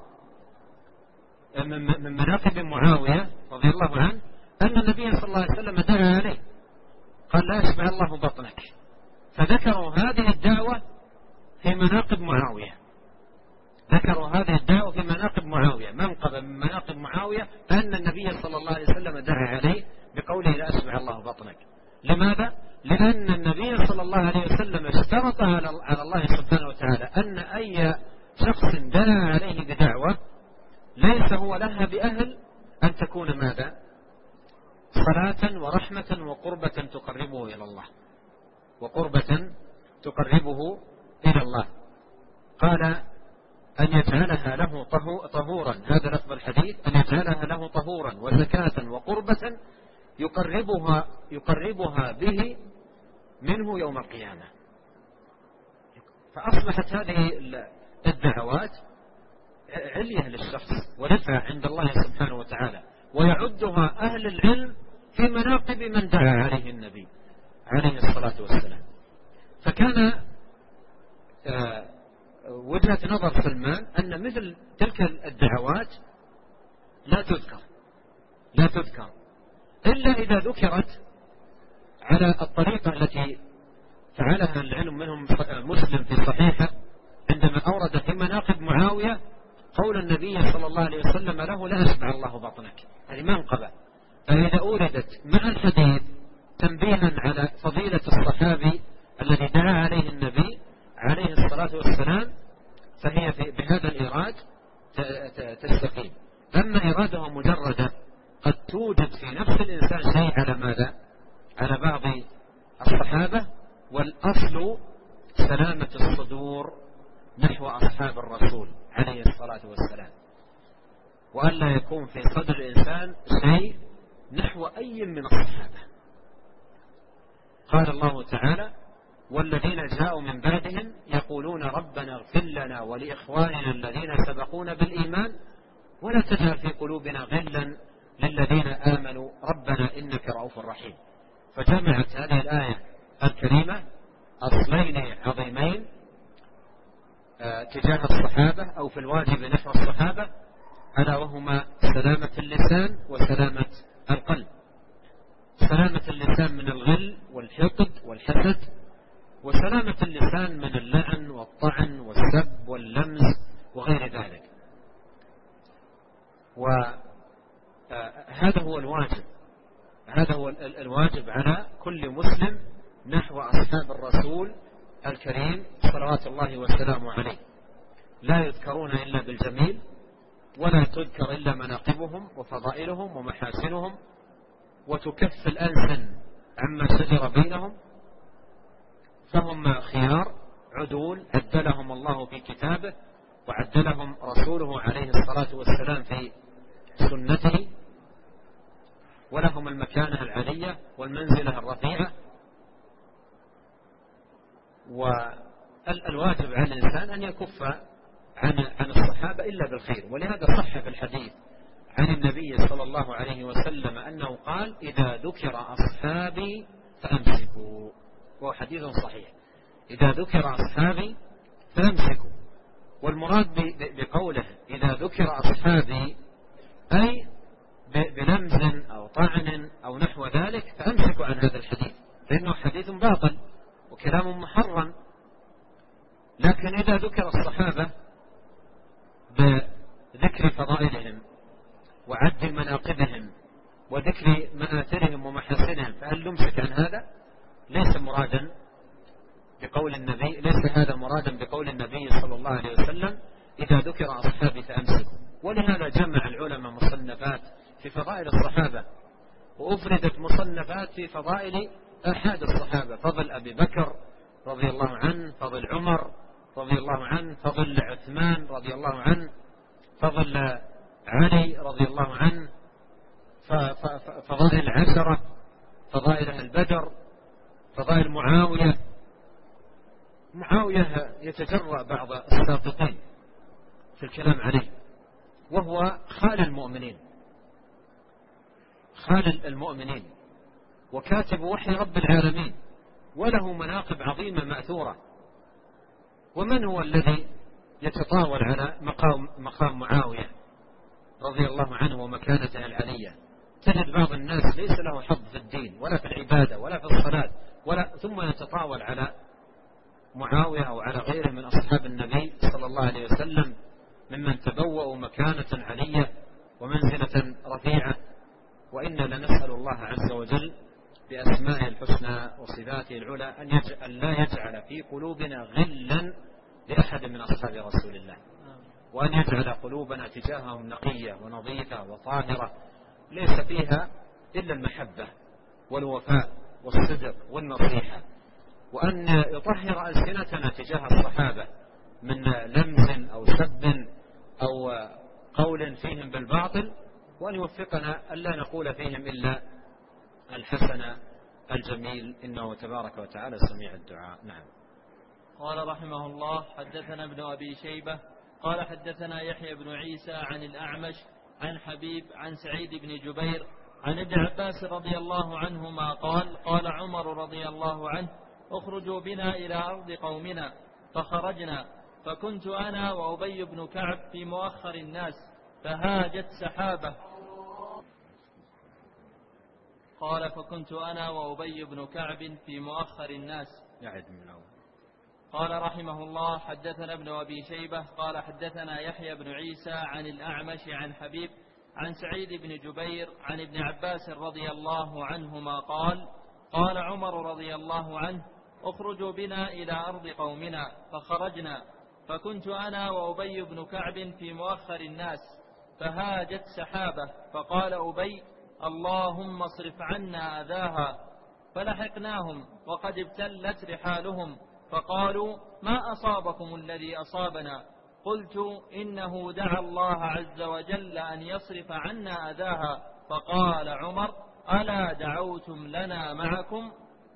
من مناقب معاوية رضي الله عنه، أن النبي صلى الله عليه وسلم دعا عليه، قال: لا يشبع الله بطنك. فذكروا هذه الدعوة في مناقب معاوية، ذكروا هذه الدعوة في مناقب معاوية، منقبة من مناقب معاوية أن النبي صلى الله عليه وسلم دعا عليه بقوله: لا يشبع الله بطنك. لماذا؟ لأن النبي صلى الله عليه وسلم اشترط على الله سبحانه وتعالى أن أي شخص دعا عليه بدعوة ليس هو لها بأهل أن تكون ماذا؟ صلاة ورحمة وقربة تقربه إلى الله، وقربة تقربه إلى الله. قال: أن يجعلها له طهورا، هذا لفظ الحديث، أن يجعلها له طهورا وزكاة وقربة يقربها به منه يوم القيامة. فأصبحت هذه الدعوات علية للشخص ورفعة عند الله سبحانه وتعالى، ويعدها أهل العلم في مناقب من دعا عليه النبي عليه الصلاة والسلام. فكان وجهة نظر سلمان أن مثل تلك الدعوات لا تذكر إلا إذا ذكرت على الطريقة التي فعلها العلم منهم مسلم في صحيحه عندما أورد في مناقب معاوية قول النبي صلى الله عليه وسلم له: لا يشبع الله بطنك. هذه منقبة. فإذا أوردت مع الحديث تنبيها على فضيلة الصحابي الذي دعا عليه النبي عليه الصلاة والسلام فهي بهذا الإيراد تستقيم. أما إراده مجردة قد توجد في نفس الإنسان شيء على ماذا؟ على بعض الصحابة، والأصل سلامة الصدور نحو أصحاب الرسول عليه الصلاة والسلام، وألا يكون في صدر الإنسان شيء نحو أي من الصحابة. قال الله تعالى: والذين جاءوا من بعدهم يقولون ربنا اغفر لنا ولإخواننا الذين سبقونا بالإيمان ولا تجعل في قلوبنا غلا للذين آمنوا ربنا إنك رؤوف رحيم. فجمعت هذه الآية الكريمة أصلين عظيمين تجاه الصحابة أو في الواجب نحو الصحابة، ألا وهما سلامة اللسان وسلامة القلب. سلامة اللسان من الغل والحقد والحسد، وسلامة اللسان من اللعن والطعن والسب واللمز وغير ذلك. وهذا هو الواجب، هذا هو الواجب على كل مسلم نحو أصحاب الرسول الكريم صلوات الله وسلامه عليه. لا يذكرون إلا بالجميل، ولا تذكر إلا مناقبهم وفضائلهم ومحاسنهم، وتكف الألسن عما شجر بينهم، فهم خيار عدول عدلهم الله في كتابه وعدلهم رسوله عليه الصلاة والسلام في سنته، ولهم المكانة العالية والمنزلة الرفيعة. والواجب على الإنسان أن يكف عن الصحابة إلا بالخير. ولهذا صح في الحديث عن النبي صلى الله عليه وسلم أنه قال: إذا ذكر أصحابي فأمسكوا. وهو حديث صحيح: إذا ذكر أصحابي فأمسكوا. والمراد بقوله إذا ذكر أصحابي أي بلمز أو طعن أو نحو ذلك فأمسكوا عن هذا الحديث، لأنه حديث باطل وكلام محرم. لكن إذا ذكر الصحابة بذكر فضائلهم وعد مناقبهم وذكر مآثرهم ومحاسنهم، فهل نمسك عن هذا؟ ليس مرادا بقول النبي، ليس هذا مرادا بقول النبي صلى الله عليه وسلم إذا ذكر أصحابي فأمسكوا. ولهذا جمع العلماء مصنفات في فضائل الصحابة، وأفردت مصنفات في فضائل أحد الصحابة، فضل أبي بكر رضي الله عنه، فضل عمر رضي الله عنه، فضل عثمان رضي الله عنه، فضل علي رضي الله عنه، فضائل العشرة، فضائل أهل بدر، فضائل معاوية يتجرأ بعض السابقين في الكلام عليه، وهو خال المؤمنين وكاتب وحي رب العالمين، وله مناقب عظيمة مأثورة. ومن هو الذي يتطاول على مقام معاوية رضي الله عنه ومكانته العلية؟ تجد بعض الناس ليس له حظ في الدين ولا في العبادة ولا في الصلاة ثم يتطاول على معاوية أو على غيره من أصحاب النبي صلى الله عليه وسلم ممن تبوأوا مكانة علية ومنزلة رفيعة. وإنا لنسأل الله عز وجل بأسمائه الحسنى وصفاته العلى أن لا يجعل في قلوبنا غلا لأحد من أصحاب رسول الله، وأن يجعل قلوبنا تجاههم نقية ونظيفة وطاهرة ليس فيها إلا المحبة والوفاء والصدق والنصيحة، وأن يطهر ألسنتنا تجاه الصحابة من لمز أو سب أو قول فيهم بالباطل، وأن يوفقنا ألا نقول فيهم إلا الحسن الجميل، إنه تبارك وتعالى سميع الدعاء. نعم. قال رحمه الله: حدثنا ابن أبي شيبة قال حدثنا يحيى بن عيسى عن الأعمش عن حبيب عن سعيد بن جبير عن ابن عباس رضي الله عنهما قال: قال عمر رضي الله عنه: اخرجوا بنا إلى أرض قومنا، فخرجنا، فكنت أنا وأبي بن كعب في مؤخر الناس، فهاجت سحابة. قال: فكنت أنا وأبي بن كعب في مؤخر الناس. قال رحمه الله: حدثنا ابن أبي شيبة قال حدثنا يحيى بن عيسى عن الأعمش عن حبيب عن سعيد بن جبير عن ابن عباس رضي الله عنهما قال: قال عمر رضي الله عنه: اخرجوا بنا إلى أرض قومنا، فخرجنا، فكنت أنا وأبي بن كعب في مؤخر الناس، فهاجت سحابة، فقال أبي: اللهم اصرف عنا أذاها، فلحقناهم وقد ابتلت رحالهم، فقالوا: ما أصابكم الذي أصابنا؟ قلت: إنه دعا الله عز وجل أن يصرف عنا أذاها. فقال عمر: ألا دعوتم لنا معكم؟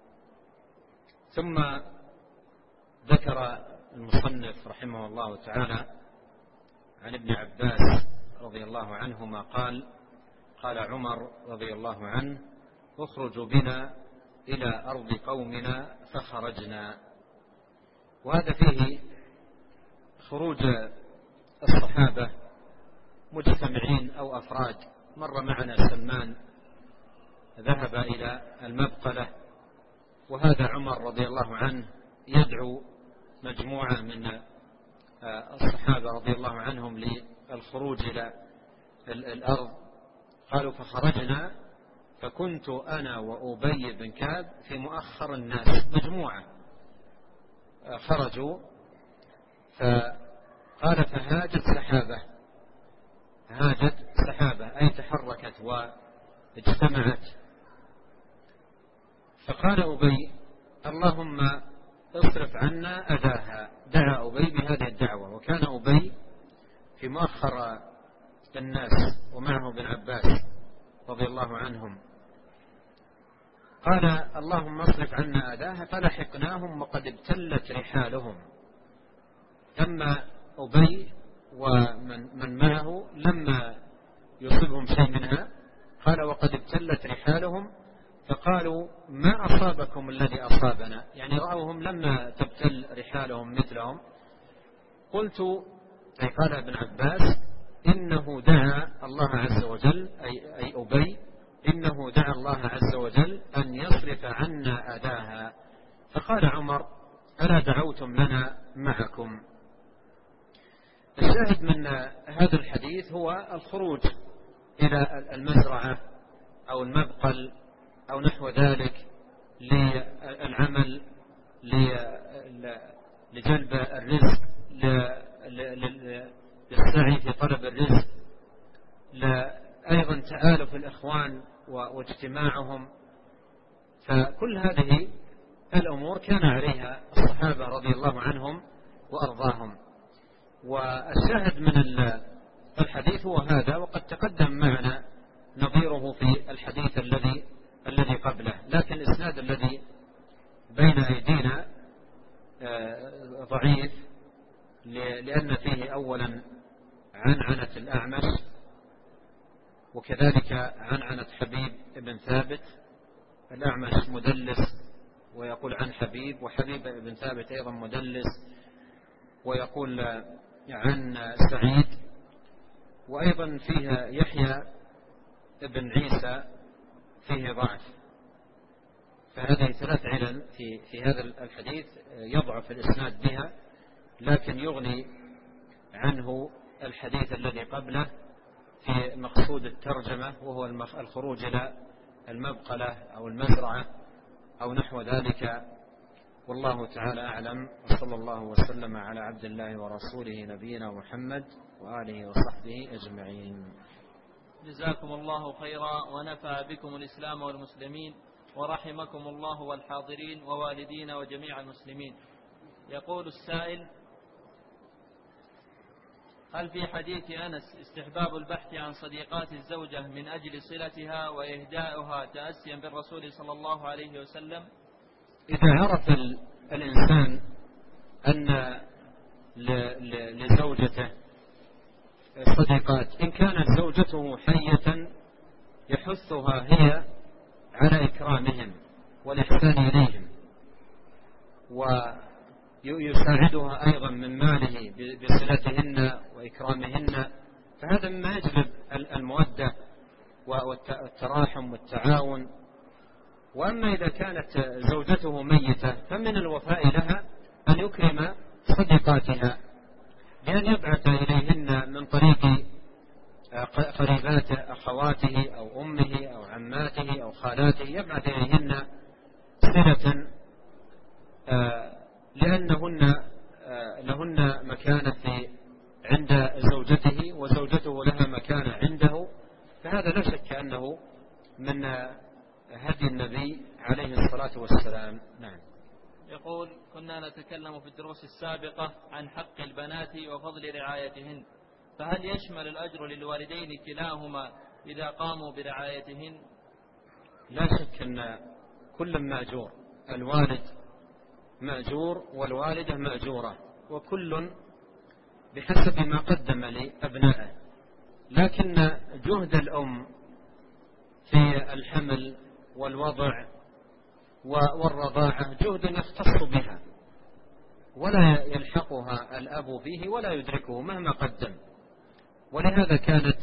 ثم ذكر المصنف رحمه الله تعالى عن ابن عباس رضي الله عنهما قال: قال عمر رضي الله عنه: اخرجوا بنا إلى أرض قومنا، فخرجنا. وهذا فيه خروج الصحابة مجتمعين أو أفراد. مر معنا سلمان ذهب إلى المبقلة، وهذا عمر رضي الله عنه يدعو مجموعة من الصحابة رضي الله عنهم للخروج إلى الأرض. قالوا: فخرجنا، فكنت أنا وأبي بن كعب في مؤخر الناس. مجموعة خرجوا، فقال: فهاجت سحابة. هاجت سحابة أي تحركت واجتمعت. فقال أبي: اللهم اصرف عنا أذاها. دعا أبي بهذه الدعوة، وكان أبي في مؤخر الناس ومعه ابن عباس رضي الله عنهم. قال: اللهم اصرف عنا أذاها، فلحقناهم وقد ابتلت رحالهم. أما أبي ومن معه لما يصيبهم شيء منها، قال: وقد ابتلت رحالهم، فقالوا: ما أصابكم الذي أصابنا؟ يعني رأوهم لما تبتل رحالهم مثلهم. قلت، أي قال ابن عباس: إنه دعا الله عز وجل، أي أبي، إنه دعا الله عز وجل أن يصرف عنا أذاها. فقال عمر: ألا دعوتم لنا معكم؟ الشاهد من هذا الحديث هو الخروج إلى المزرعة أو المبقل أو نحو ذلك للعمل لجلب الرزق، للسعي في طلب الرزق، أيضا تآلف الإخوان واجتماعهم. فكل هذه الأمور كان عليها الصحابة رضي الله عنهم وأرضاهم. والشاهد من الحديث هو هذا، وقد تقدم معنا نظيره في الحديث الذي قبله، لكن الإسناد الذي بين أيدينا ضعيف، لأن فيه أولا عنعنة الأعمش، وكذلك عنعنة حبيب بن ثابت. الأعمش مدلس ويقول عن حبيب، وحبيب بن ثابت أيضا مدلس ويقول عن سعيد. وأيضا فيها يحيى بن عيسى فيه ضعف. فهذه 3 علل في هذا الحديث يضعف الإسناد بها، لكن يغني عنه الحديث الذي قبله في مقصود الترجمة، وهو الخروج إلى المبقلة أو المزرعة أو نحو ذلك. والله تعالى أعلم، وصلى الله وسلم على عبد الله ورسوله نبينا محمد وآله وصحبه أجمعين. جزاكم الله خيرا، ونفع بكم الإسلام والمسلمين، ورحمكم الله والحاضرين ووالدينا وجميع المسلمين. يقول السائل: هل في حديث أنس استحباب البحث عن صديقات الزوجة من أجل صلتها وإهداؤها تأسيا بالرسول صلى الله عليه وسلم؟ إذا عرف الإنسان أن لزوجته صديقات، إن كانت زوجته حية يحثها هي على إكرامهم والإحسان إليهم، ويساعدها أيضا من ماله بصلتهن وإكرامهن، فهذا مما يجلب المودة والتراحم والتعاون. وأما إذا كانت زوجته ميتة فمن الوفاء لها أن يكرم صديقاتها بأن يبعث إليهن من طريق قريبات أخواته أو أمه أو عماته أو خالاته، يبعث إليهن صلة لهن مكانة عند زوجته، وزوجته لها مكانة عنده. فهذا لا شك أنه من هدي النبي عليه الصلاة والسلام. نعم. يقول: كنا نتكلم في الدروس السابقة عن حق البنات وفضل رعايتهن، فهل يشمل الأجر للوالدين كلاهما إذا قاموا برعايتهن؟ لا شك أن كل مأجور، الوالد مأجور والوالدة مأجورة، وكل بحسب ما قدم لأبنائه. لكن جهد الأم في الحمل والوضع والرضاعة جهد يختص بها، ولا يلحقها الأب فيه ولا يدركه مهما قدم. ولهذا كانت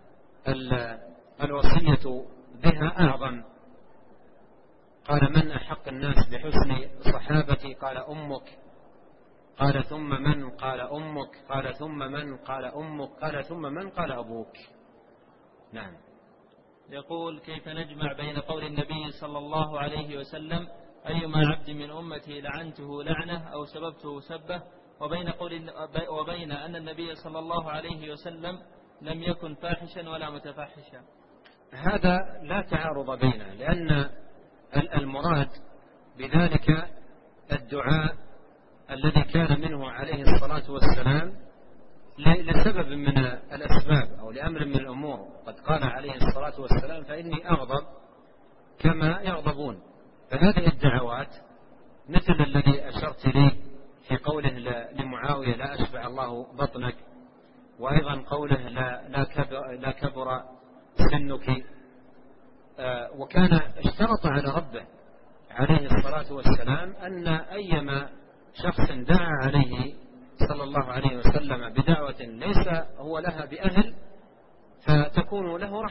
الوصية بها أعظم. قال: من أحق الناس بحسن صحابتي؟ قال: أمك. قال: ثم من؟ قال: أمك. قال: ثم من؟ قال: أمك. قال: ثم من؟ قال: أبوك. نعم. يقول: كيف نجمع بين قول النبي صلى الله عليه وسلم: أيما عبد من أمتي لعنته لعنة أو سببته سبه، وبين أن النبي صلى الله عليه وسلم لم يكن فاحشا ولا متفحشا؟ هذا لا تعارض بينه، لأن المراد بذلك الدعاء الذي كان منه عليه الصلاة والسلام لسبب من الأسباب أو لأمر من الأمور. قد قال عليه الصلاة والسلام: فإني أغضب كما يغضبون. فهذه الدعوات مثل الذي أشرت لي في قوله لمعاوية: لا أشبع الله بطنك، وأيضا قوله لا كبر سنك. وكان اشترط على ربه عليه الصلاة والسلام أن أيما شخص دعا عليه صلى الله عليه وسلم بدعوة ليس هو لها بأهل فتكون له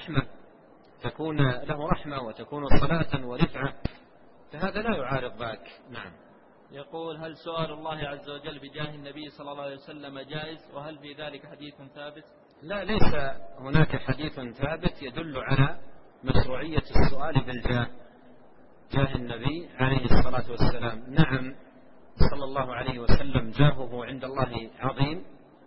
رحمة وتكون صلاة ورفعة، فهذا لا يعارض ذاك. نعم. يقول: هل سؤال الله عز وجل بجاه النبي صلى الله عليه وسلم جائز، وهل في ذلك حديث ثابت؟ لا، ليس هناك حديث ثابت يدل على مشروعية السؤال بالجاه، جاه النبي عليه الصلاة والسلام. نعم، صلى الله عليه وسلم جاهه عند الله عظيم،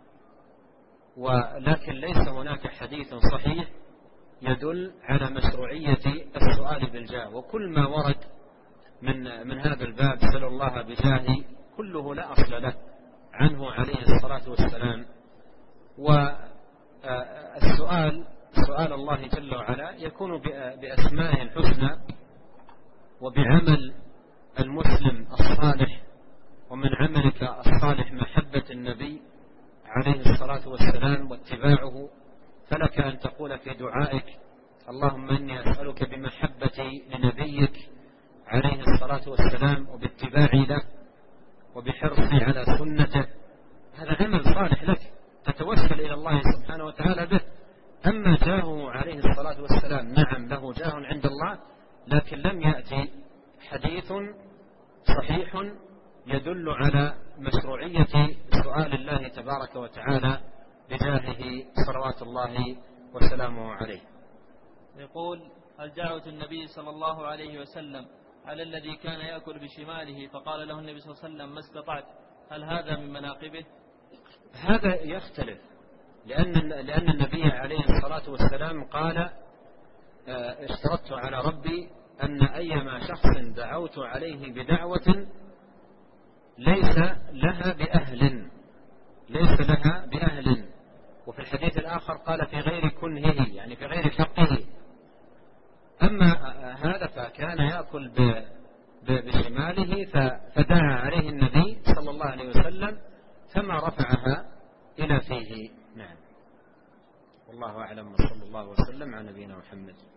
ولكن ليس هناك حديث صحيح يدل على مشروعية السؤال بالجاه. وكل ما ورد من هذا الباب سأل الله بجاهي كله لا أصل له عنه عليه الصلاة والسلام. والسؤال سؤال الله جل وعلا يكون بأسماء الحسنى وبعمل المسلم الصالح، ومن عملك الصالح محبة النبي عليه الصلاة والسلام واتباعه. فلك أن تقول في دعائك اللهم إني أسألك بمحبتي لنبيك عليه الصلاة والسلام وباتباعي له وبحرصي على سنته. هذا عمل صالح لك تتوسل إلى الله سبحانه وتعالى به. أما جاهه عليه الصلاة والسلام، نعم له جاه عند الله، لكن لم يأتي حديث صحيح يدل على مشروعية سؤال الله تبارك وتعالى بجاهه صلوات الله وسلامه عليه. يقول: هل دعوة النبي صلى الله عليه وسلم على الذي كان يأكل بشماله فقال له النبي صلى الله عليه وسلم ما استطعت، هل هذا من مناقبه؟ هذا يختلف، لأن النبي عليه الصلاة والسلام قال اشترطت على ربي أن أيما شخص دعوت عليه بدعوة ليس لها بأهل. وفي الحديث الآخر قال في غير كنهه، يعني في غير حقه. أما هذا فكان يأكل بشماله فدعا عليه النبي صلى الله عليه وسلم فما رفعها إلى فيه. نعم، والله أعلم، وصلى الله وسلم على نبينا محمد.